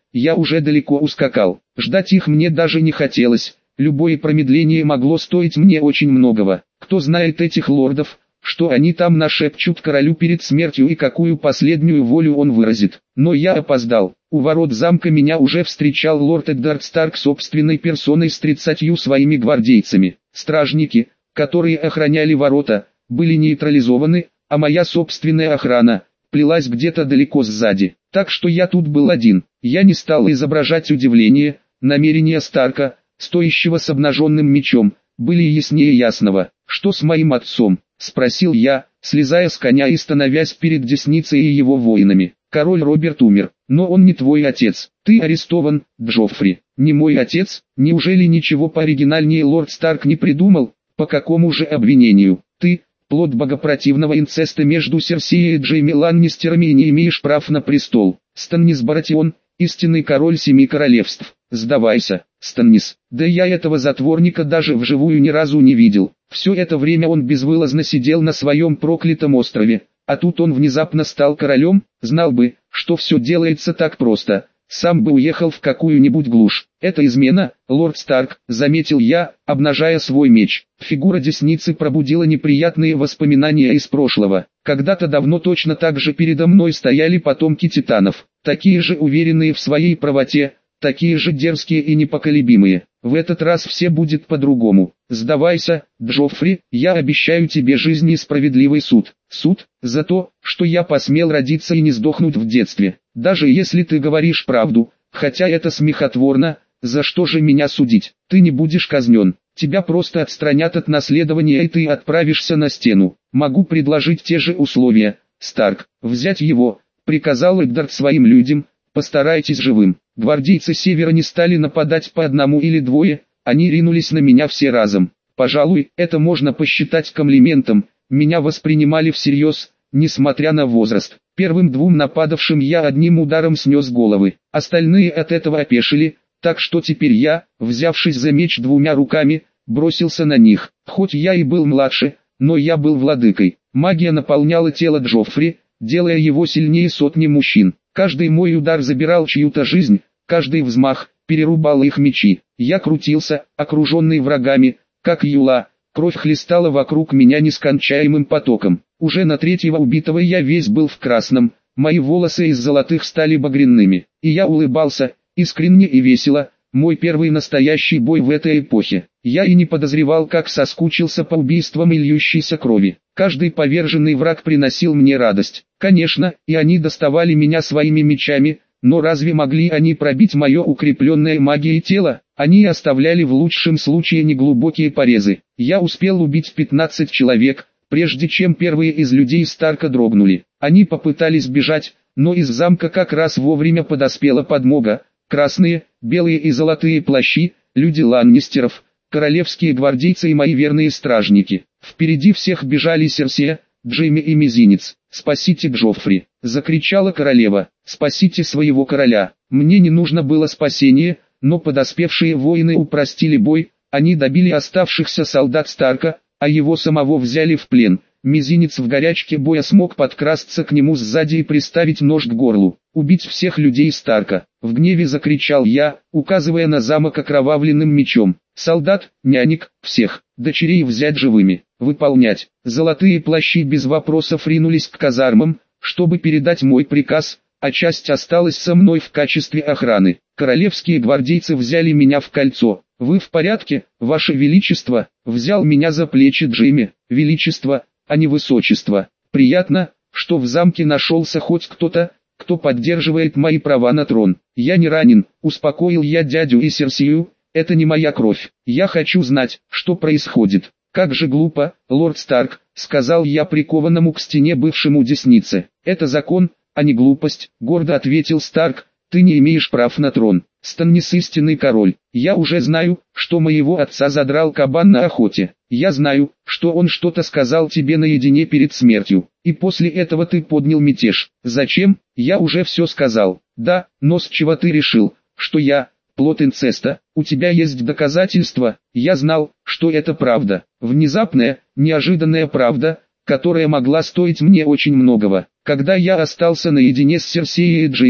я уже далеко ускакал. Ждать их мне даже не хотелось, любое промедление могло стоить мне очень многого. Кто знает этих лордов, что они там нашепчут королю перед смертью и какую последнюю волю он выразит. Но я опоздал. У ворот замка меня уже встречал лорд Эддард Старк собственной персоной с тридцатью своими гвардейцами. Стражники, которые охраняли ворота, были нейтрализованы, а моя собственная охрана плелась где-то далеко сзади. Так что я тут был один. Я не стал изображать удивление. Намерения Старка, стоящего с обнаженным мечом, были яснее ясного. «Что с моим отцом?» — спросил я, слезая с коня и становясь перед десницей и его воинами. «Король Роберт умер, но он не твой отец. Ты арестован, Джоффри». «Не мой отец? Неужели ничего пооригинальнее лорд Старк не придумал? По какому же обвинению? Ты, плод богопротивного инцеста между Серсией и Джейми Ланнистерами, и не имеешь прав на престол. Станнис Баратион, истинный король семи королевств. Сдавайся, Станнис». Да я этого затворника даже вживую ни разу не видел. Все это время он безвылазно сидел на своем проклятом острове, а тут он внезапно стал королем. Знал бы, что все делается так просто, сам бы уехал в какую-нибудь глушь. «Это измена, лорд Старк», — заметил я, обнажая свой меч. Фигура десницы пробудила неприятные воспоминания из прошлого. Когда-то давно точно так же передо мной стояли потомки титанов, такие же уверенные в своей правоте, такие же дерзкие и непоколебимые. В этот раз все будет по-другому. «Сдавайся, Джоффри, я обещаю тебе жизнь и справедливый суд». «Суд? За то, что я посмел родиться и не сдохнуть в детстве. Даже если ты говоришь правду, хотя это смехотворно, за что же меня судить? Ты не будешь казнен. Тебя просто отстранят от наследования и ты отправишься на стену. Могу предложить те же условия, Старк. Взять его», — приказал Эддард своим людям. «Постарайтесь живым». Гвардейцы Севера не стали нападать по одному или двое, они ринулись на меня все разом. Пожалуй, это можно посчитать комплиментом, меня воспринимали всерьез, несмотря на возраст. Первым двум нападавшим я одним ударом снес головы, остальные от этого опешили, так что теперь я, взявшись за меч двумя руками, бросился на них. Хоть я и был младше, но я был владыкой. Магия наполняла тело Джоффри, делая его сильнее сотни мужчин. Каждый мой удар забирал чью-то жизнь, каждый взмах перерубал их мечи. Я крутился, окруженный врагами, как юла, кровь хлестала вокруг меня нескончаемым потоком. Уже на третьего убитого я весь был в красном, мои волосы из золотых стали багряными, и я улыбался, искренне и весело. Мой первый настоящий бой в этой эпохе. Я и не подозревал, как соскучился по убийствам и льющейся крови. Каждый поверженный враг приносил мне радость. Конечно, и они доставали меня своими мечами, но разве могли они пробить мое укрепленное магией тело? Они оставляли в лучшем случае неглубокие порезы. Я успел убить пятнадцать человек, прежде чем первые из людей Старка дрогнули. Они попытались бежать, но из замка как раз вовремя подоспела подмога. Красные, белые и золотые плащи, люди Ланнистеров, королевские гвардейцы и мои верные стражники. Впереди всех бежали Серсия, Джейми и Мизинец. «Спасите Джоффри!» — закричала королева. «Спасите своего короля!» Мне не нужно было спасение, но подоспевшие воины упростили бой, они добили оставшихся солдат Старка, а его самого взяли в плен. Мизинец в горячке боя смог подкрасться к нему сзади и приставить нож к горлу. «Убить всех людей Старка!» — в гневе закричал я, указывая на замок окровавленным мечом. «Солдат, нянек, всех, дочерей взять живыми, выполнять». Золотые плащи без вопросов ринулись к казармам, чтобы передать мой приказ, а часть осталась со мной в качестве охраны. Королевские гвардейцы взяли меня в кольцо. «Вы в порядке, Ваше Величество?» — взял меня за плечи Джейми. «Величество, а не высочество. Приятно, что в замке нашелся хоть кто-то, кто поддерживает мои права на трон. Я не ранен», — успокоил я дядю и Серсию. «Это не моя кровь. Я хочу знать, что происходит». «Как же глупо, лорд Старк», — сказал я прикованному к стене бывшему деснице. «Это закон, а не глупость», — гордо ответил Старк. «Ты не имеешь прав на трон. Станнис истинный король. Я уже знаю, что моего отца задрал кабан на охоте. Я знаю, что он что-то сказал тебе наедине перед смертью. И после этого ты поднял мятеж. Зачем? Я уже все сказал. Да, но с чего ты решил, что я плод инцеста? У тебя есть доказательства?» Я знал, что это правда. Внезапная, неожиданная правда, которая могла стоить мне очень многого. Когда я остался наедине с Серсией и Джейми,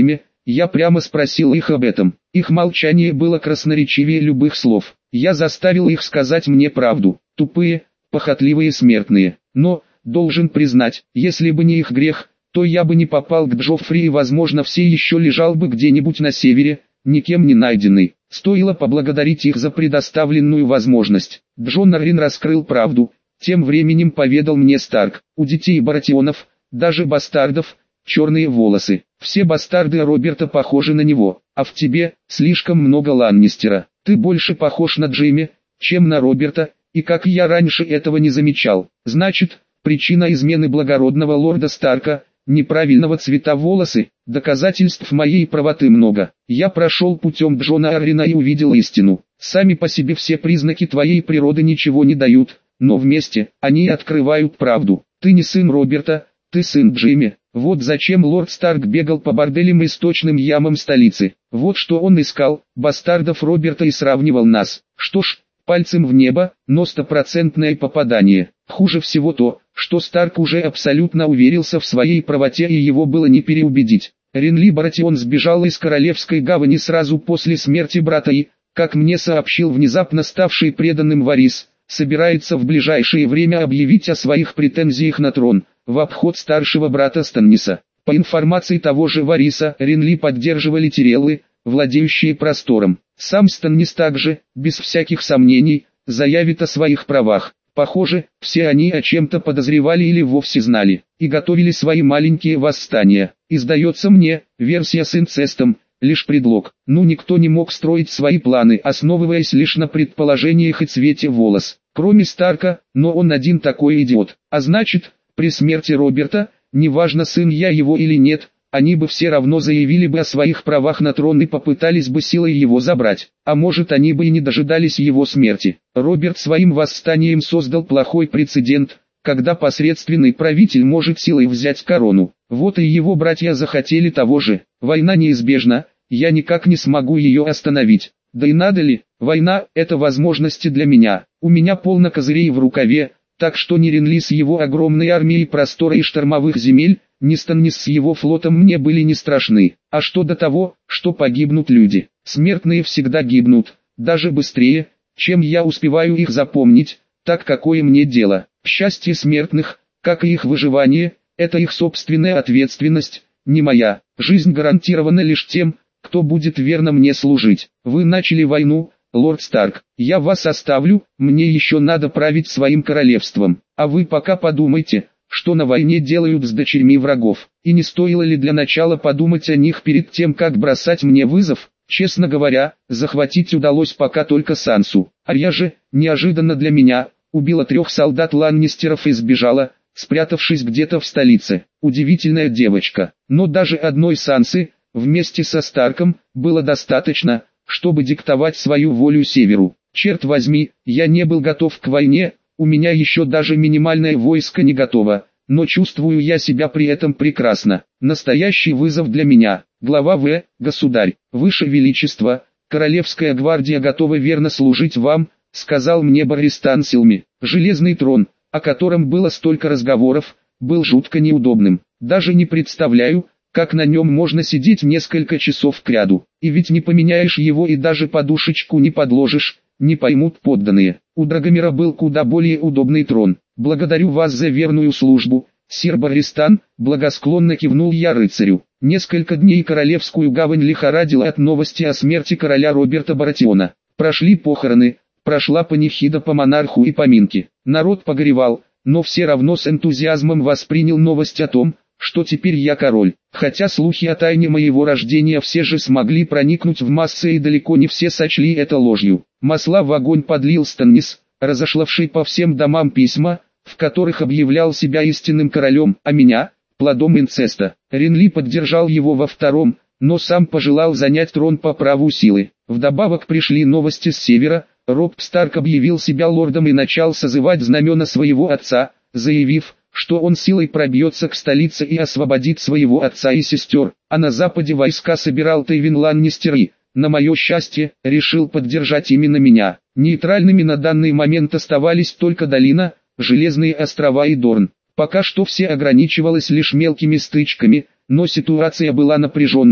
Я прямо спросил их об этом. Их молчание было красноречивее любых слов. Я заставил их сказать мне правду. Тупые, похотливые смертные. Но, должен признать, если бы не их грех, то я бы не попал к Джоффри и, возможно, все еще лежал бы где-нибудь на севере, никем не найденный. Стоило поблагодарить их за предоставленную возможность. Джон Аррин раскрыл правду. Тем временем поведал мне Старк: у детей Баратионов, даже бастардов, черные волосы. Все бастарды Роберта похожи на него, а в тебе слишком много Ланнистера. Ты больше похож на Джейми, чем на Роберта, и как я раньше этого не замечал. Значит, причина измены благородного лорда Старка — неправильного цвета волосы. Доказательств моей правоты много. Я прошел путем Джона Аррина и увидел истину. Сами по себе все признаки твоей природы ничего не дают, но вместе они открывают правду. Ты не сын Роберта, ты сын Джейми. Вот зачем лорд Старк бегал по борделям и сточным ямам столицы. Вот что он искал, бастардов Роберта, и сравнивал нас. Что ж, пальцем в небо, но стопроцентное попадание. Хуже всего то, что Старк уже абсолютно уверился в своей правоте, и его было не переубедить. Ренли Баратион сбежал из Королевской гавани сразу после смерти брата и, как мне сообщил внезапно ставший преданным Варис, собирается в ближайшее время объявить о своих претензиях на трон, в обход старшего брата Станниса. По информации того же Вариса, Ренли поддерживали Тиреллы, владеющие простором. Сам Станнис также, без всяких сомнений, заявит о своих правах. Похоже, все они о чем-то подозревали или вовсе знали, и готовили свои маленькие восстания. И сдается мне, версия с инцестом — лишь предлог. Ну, никто не мог строить свои планы, основываясь лишь на предположениях и цвете волос. Кроме Старка, но он один такой идиот. А значит, при смерти Роберта, неважно, сын я его или нет, они бы все равно заявили бы о своих правах на трон и попытались бы силой его забрать. А может, они бы и не дожидались его смерти. Роберт своим восстанием создал плохой прецедент, когда посредственный правитель может силой взять корону. Вот и его братья захотели того же. Война неизбежна, я никак не смогу ее остановить. Да и надо ли? Война – это возможности для меня. У меня полно козырей в рукаве, так что ни Ренли с его огромной армией простора и штормовых земель, ни Станнис с его флотом мне были не страшны. А что до того, что погибнут люди? Смертные всегда гибнут, даже быстрее, чем я успеваю их запомнить. Так какое мне дело? Счастье смертных, как и их выживание, это их собственная ответственность, не моя. Жизнь гарантирована лишь тем, кто будет верно мне служить. Вы начали войну, лорд Старк. Я вас оставлю, мне еще надо править своим королевством. А вы пока подумайте, что на войне делают с дочерьми врагов. И не стоило ли для начала подумать о них перед тем, как бросать мне вызов? Честно говоря, захватить удалось пока только Сансу. А я же, неожиданно для меня, убила трех солдат Ланнистеров и сбежала, спрятавшись где-то в столице. Удивительная девочка. Но даже одной Сансы, вместе со Старком, было достаточно, чтобы диктовать свою волю Северу. Черт возьми, я не был готов к войне, у меня еще даже минимальное войско не готово, но чувствую я себя при этом прекрасно. Настоящий вызов для меня. Глава В. Государь, Ваше Величество, Королевская гвардия готова верно служить вам, сказал мне Барристан Силми. Железный трон, о котором было столько разговоров, был жутко неудобным. Даже не представляю, как на нем можно сидеть несколько часов кряду. И ведь не поменяешь его и даже подушечку не подложишь, не поймут подданные. У Драгомира был куда более удобный трон. Благодарю вас за верную службу, сир Барристан, благосклонно кивнул я рыцарю. Несколько дней Королевскую гавань лихорадила от новости о смерти короля Роберта Баратиона. Прошли похороны, прошла панихида по монарху и поминки. Народ погоревал, но все равно с энтузиазмом воспринял новость о том, что теперь я король. Хотя слухи о тайне моего рождения все же смогли проникнуть в массы, и далеко не все сочли это ложью. Масла в огонь подлил Станнис, разошлавший по всем домам письма, в которых объявлял себя истинным королем, а меня – плодом инцеста. Ренли поддержал его во втором, но сам пожелал занять трон по праву силы. Вдобавок пришли новости с севера. Роб Старк объявил себя лордом и начал созывать знамена своего отца, заявив, что он силой пробьется к столице и освободит своего отца и сестер, а на западе войска собирал Тейвин Ланнистер и, на мое счастье, решил поддержать именно меня. Нейтральными на данный момент оставались только долина, Железные острова и Дорн. Пока что все ограничивалось лишь мелкими стычками, но ситуация была напряженная,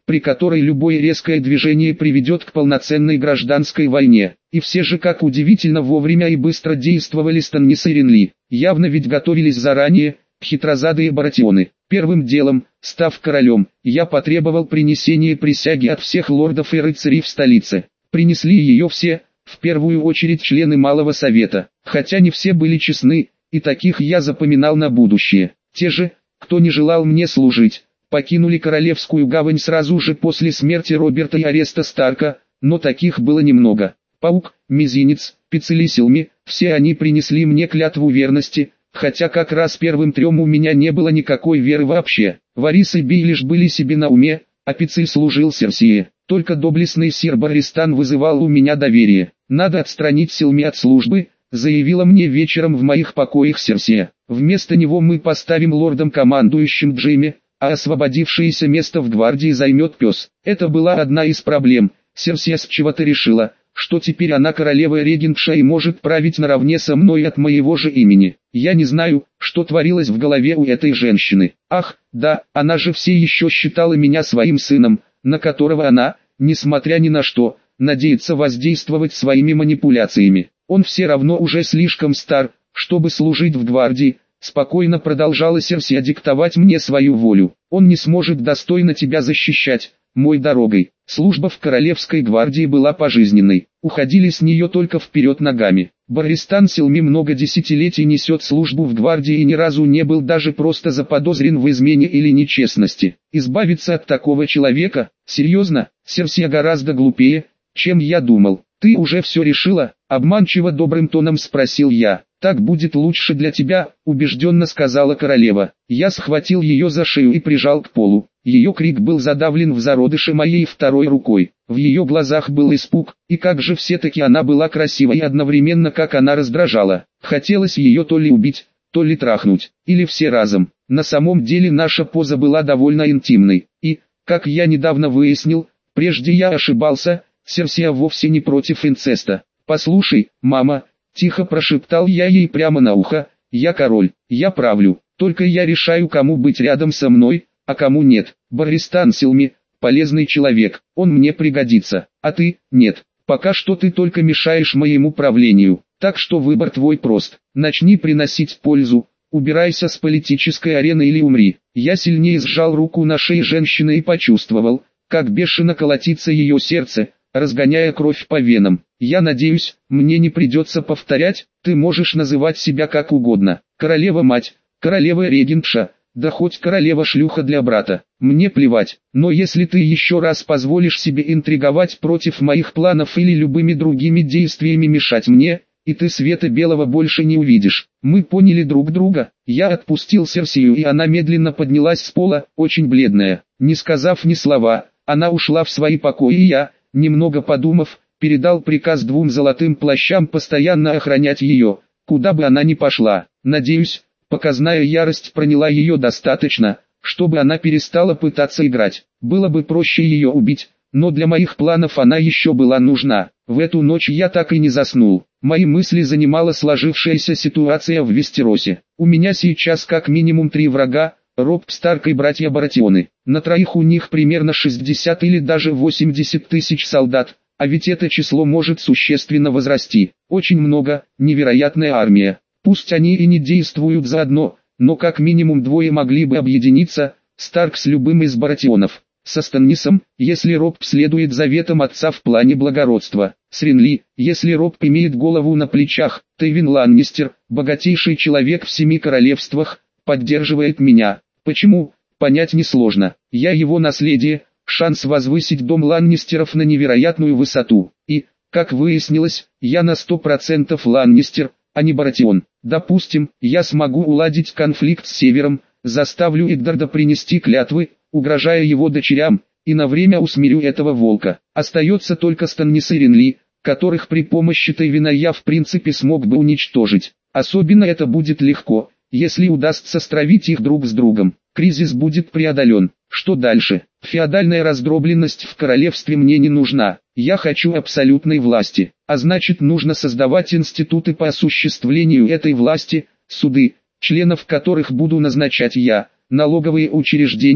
при которой любое резкое движение приведет к полноценной гражданской войне. И все же как удивительно вовремя и быстро действовали Станнис и Ренли. Явно ведь готовились заранее, хитрозадые Баратионы. Первым делом, став королем, я потребовал принесения присяги от всех лордов и рыцарей в столице. Принесли ее все, в первую очередь члены Малого Совета, хотя не все были честны, и таких я запоминал на будущее. Те же, кто не желал мне служить, покинули Королевскую гавань сразу же после смерти Роберта и ареста Старка, но таких было немного. Паук, Мизинец, Пиццелисилми, все они принесли мне клятву верности, хотя как раз первым трем у меня не было никакой веры вообще. Варис и Бей лишь были себе на уме, а Пиццель служил Серсии. Только доблестный сир Барристан вызывал у меня доверие. «Надо отстранить Силми от службы», заявила мне вечером в моих покоях Серсия. «Вместо него мы поставим лордом-командующим Джейми, а освободившееся место в гвардии займет пес». Это была одна из проблем. Серсия с чего-то решила, что теперь она королева-регентша и может править наравне со мной от моего же имени. Я не знаю, что творилось в голове у этой женщины. Ах, да, она же все еще считала меня своим сыном, на которого она, несмотря ни на что, надеется воздействовать своими манипуляциями. Он все равно уже слишком стар, чтобы служить в гвардии, спокойно продолжала Серсия диктовать мне свою волю. Он не сможет достойно тебя защищать, мой дорогой. Служба в Королевской гвардии была пожизненной, уходили с нее только вперед ногами. Барристан Силми много десятилетий несет службу в гвардии и ни разу не был даже просто заподозрен в измене или нечестности. Избавиться от такого человека? Серьезно? Серсия гораздо глупее, чем я думал. Ты уже все решила? Обманчиво добрым тоном спросил я. «Так будет лучше для тебя», — убежденно сказала королева. Я схватил ее за шею и прижал к полу. Ее крик был задавлен в зародыше моей второй рукой. В ее глазах был испуг, и как же все-таки она была красива и одновременно как она раздражала. Хотелось ее то ли убить, то ли трахнуть, или все разом. На самом деле наша поза была довольно интимной, и, как я недавно выяснил, прежде я ошибался, Серсия вовсе не против инцеста. «Послушай, мама», — тихо прошептал я ей прямо на ухо, — «я король, я правлю, только я решаю, кому быть рядом со мной, а кому нет. Барристан Силми — полезный человек, он мне пригодится, а ты — нет. Пока что ты только мешаешь моему правлению, так что выбор твой прост. Начни приносить пользу, убирайся с политической арены или умри». Я сильнее сжал руку на шее женщины и почувствовал, как бешено колотится ее сердце, разгоняя кровь по венам. «Я надеюсь, мне не придется повторять, ты можешь называть себя как угодно. Королева-мать, королева-регентша, да хоть королева-шлюха для брата. Мне плевать, но если ты еще раз позволишь себе интриговать против моих планов или любыми другими действиями мешать мне, и ты света белого больше не увидишь». Мы поняли друг друга. Я отпустил Серсию, и она медленно поднялась с пола, очень бледная. Не сказав ни слова, она ушла в свои покои, и я, немного подумав, передал приказ двум золотым плащам постоянно охранять ее, куда бы она ни пошла. Надеюсь, показная ярость проняла ее достаточно, чтобы она перестала пытаться играть. Было бы проще ее убить, но для моих планов она еще была нужна. В эту ночь я так и не заснул. Мои мысли занимала сложившаяся ситуация в Вестеросе. У меня сейчас как минимум три врага: Роб Старк и братья Баратионы. На троих у них примерно шестьдесят или даже восемьдесят тысяч солдат, а ведь это число может существенно возрасти. Очень много, невероятная армия. Пусть они и не действуют заодно, но как минимум двое могли бы объединиться: Старк с любым из Баратионов, со Станнисом, если Роб следует заветам отца в плане благородства, с Ренли, если Роб имеет голову на плечах. Тywin Ланнистер, богатейший человек в семи королевствах, поддерживает меня. Почему? Понять несложно. Я его наследие, шанс возвысить дом Ланнистеров на невероятную высоту. И, как выяснилось, я на сто процентов Ланнистер, а не Баратион. Допустим, я смогу уладить конфликт с Севером, заставлю Эддарда принести клятвы, угрожая его дочерям, и на время усмирю этого волка. Остается только Станнис и Ренли, которых при помощи Тywina я в принципе смог бы уничтожить. Особенно это будет легко, если удастся стравить их друг с другом. Кризис будет преодолен. Что дальше? Феодальная раздробленность в королевстве мне не нужна. Я хочу абсолютной власти, а значит нужно создавать институты по осуществлению этой власти, суды, членов которых буду назначать я, налоговые учреждения,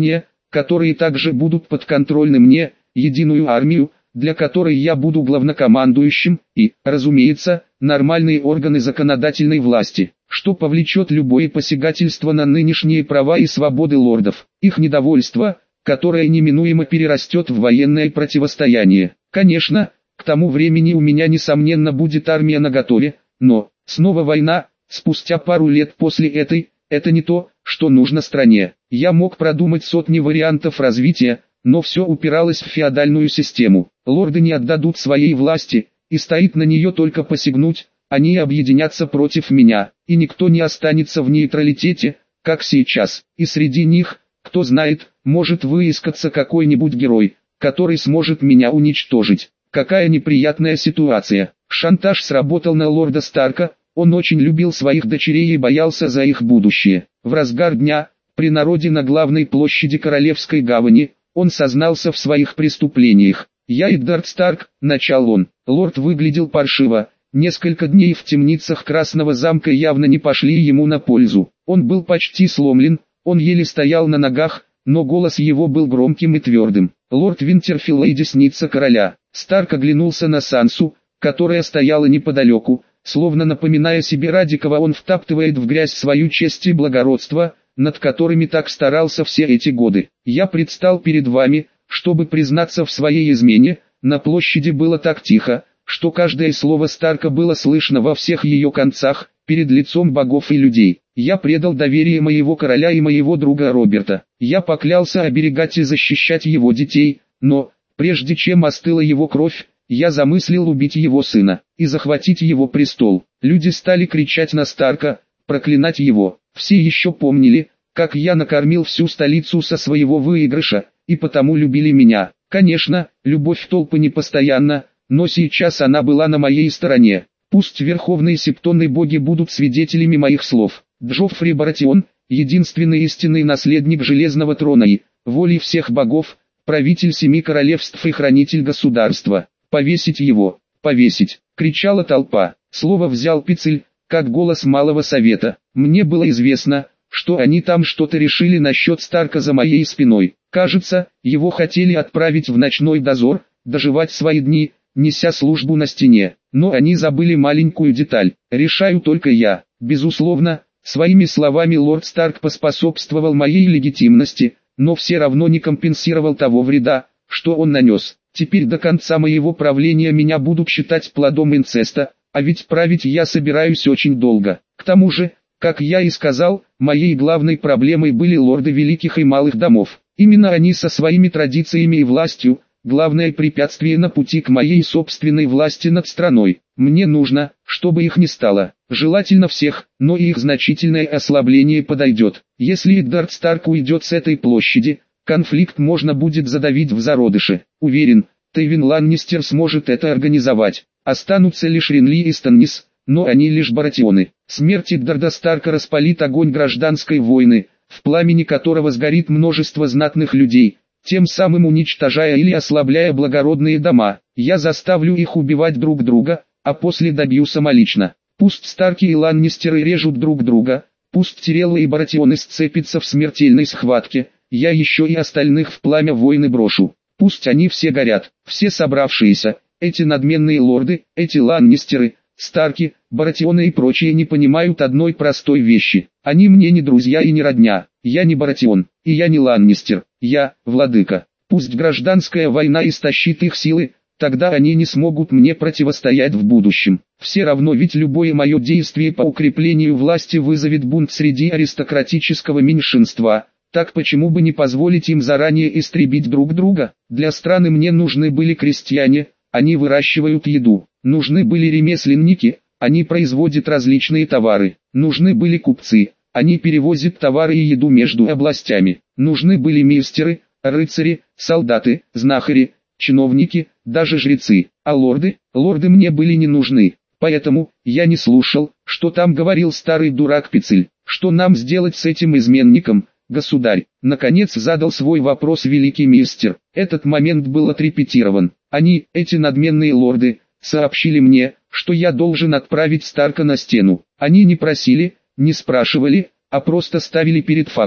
которые также будут подконтрольны мне, единую армию, для которой я буду главнокомандующим, и, разумеется, нормальные органы законодательной власти, что повлечет любое посягательство на нынешние права и свободы лордов, их недовольство, которое неминуемо перерастет в военное противостояние. Конечно, к тому времени у меня несомненно будет армия наготове, но, снова война, спустя пару лет после этой, это не то, что нужно стране. Я мог продумать сотни вариантов развития, но все упиралось в феодальную систему. Лорды не отдадут своей власти, и стоит на нее только посягнуть, они объединятся против меня, и никто не останется в нейтралитете, как сейчас. И среди них, кто знает, может выискаться какой-нибудь герой, который сможет меня уничтожить. Какая неприятная ситуация. Шантаж сработал на лорда Старка, он очень любил своих дочерей и боялся за их будущее. В разгар дня, при народе на главной площади Королевской гавани, он сознался в своих преступлениях. «Я Эддард Старк», — начал он. Лорд выглядел паршиво. Несколько дней в темницах Красного замка явно не пошли ему на пользу. Он был почти сломлен, он еле стоял на ногах, но голос его был громким и твердым. «Лорд Винтерфилл и десница короля». Старк оглянулся на Сансу, которая стояла неподалеку, словно напоминая себе, ради кого он втаптывает в грязь свою честь и благородство, над которыми так старался все эти годы. «Я предстал перед вами, чтобы признаться в своей измене». На площади было так тихо, что каждое слово Старка было слышно во всех ее концах, перед лицом богов и людей. «Я предал доверие моего короля и моего друга Роберта. Я поклялся оберегать и защищать его детей, но, прежде чем остыла его кровь, я замыслил убить его сына и захватить его престол». Люди стали кричать на Старка, проклинать его. Все еще помнили, как я накормил всю столицу со своего выигрыша, и потому любили меня. Конечно, любовь толпы не постоянна, но сейчас она была на моей стороне. Пусть верховные септонные боги будут свидетелями моих слов. Джоффри Баратион, единственный истинный наследник Железного трона и, волей всех богов, правитель семи королевств и хранитель государства. «Повесить его! Повесить!» — кричала толпа. Слово взял Пицель, как голос малого совета. Мне было известно, что они там что-то решили насчет Старка за моей спиной. Кажется, его хотели отправить в ночной дозор, доживать свои дни, неся службу на стене. Но они забыли маленькую деталь. Решаю только я. Безусловно, своими словами лорд Старк поспособствовал моей легитимности, но все равно не компенсировал того вреда, что он нанес. Теперь до конца моего правления меня будут считать плодом инцеста, а ведь править я собираюсь очень долго. К тому же, как я и сказал, моей главной проблемой были лорды великих и малых домов. Именно они со своими традициями и властью, главное препятствие на пути к моей собственной власти над страной. Мне нужно, чтобы их не стало. Желательно всех, но и их значительное ослабление подойдет. Если Эддард Старк уйдет с этой площади, конфликт можно будет задавить в зародыше. Уверен, Тywin Ланнистер сможет это организовать. Останутся лишь Ренли и Станнис, но они лишь Баратионы. Смерть Эддарда Старка распалит огонь гражданской войны, в пламени которого сгорит множество знатных людей, тем самым уничтожая или ослабляя благородные дома. Я заставлю их убивать друг друга, а после добью самолично. Пусть Старки и Ланнистеры режут друг друга, пусть Тиреллы и Баратионы сцепятся в смертельной схватке, я еще и остальных в пламя войны брошу. Пусть они все горят, все собравшиеся, эти надменные лорды, эти Ланнистеры, Старки, Баратионы и прочие не понимают одной простой вещи. Они мне не друзья и не родня. Я не Баратион, и я не Ланнистер. Я – владыка. Пусть гражданская война истощит их силы, тогда они не смогут мне противостоять в будущем. Все равно ведь любое мое действие по укреплению власти вызовет бунт среди аристократического меньшинства. Так почему бы не позволить им заранее истребить друг друга? Для страны мне нужны были крестьяне, они выращивают еду. Нужны были ремесленники, они производят различные товары. Нужны были купцы, они перевозят товары и еду между областями. Нужны были мистеры, рыцари, солдаты, знахари, чиновники, даже жрецы. А лорды, лорды мне были не нужны. Поэтому, я не слушал, что там говорил старый дурак Пицель. Что нам сделать с этим изменником, государь? Наконец задал свой вопрос великий мистер. Этот момент был отрепетирован. Они, эти надменные лорды, сообщили мне, что я должен отправить Старка на стену. Они не просили, не спрашивали, а просто ставили перед фактом.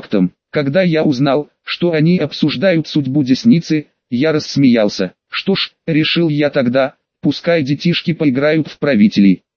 Когда я узнал, что они обсуждают судьбу десницы, я рассмеялся. Что ж, решил я тогда, пускай детишки поиграют в правителей.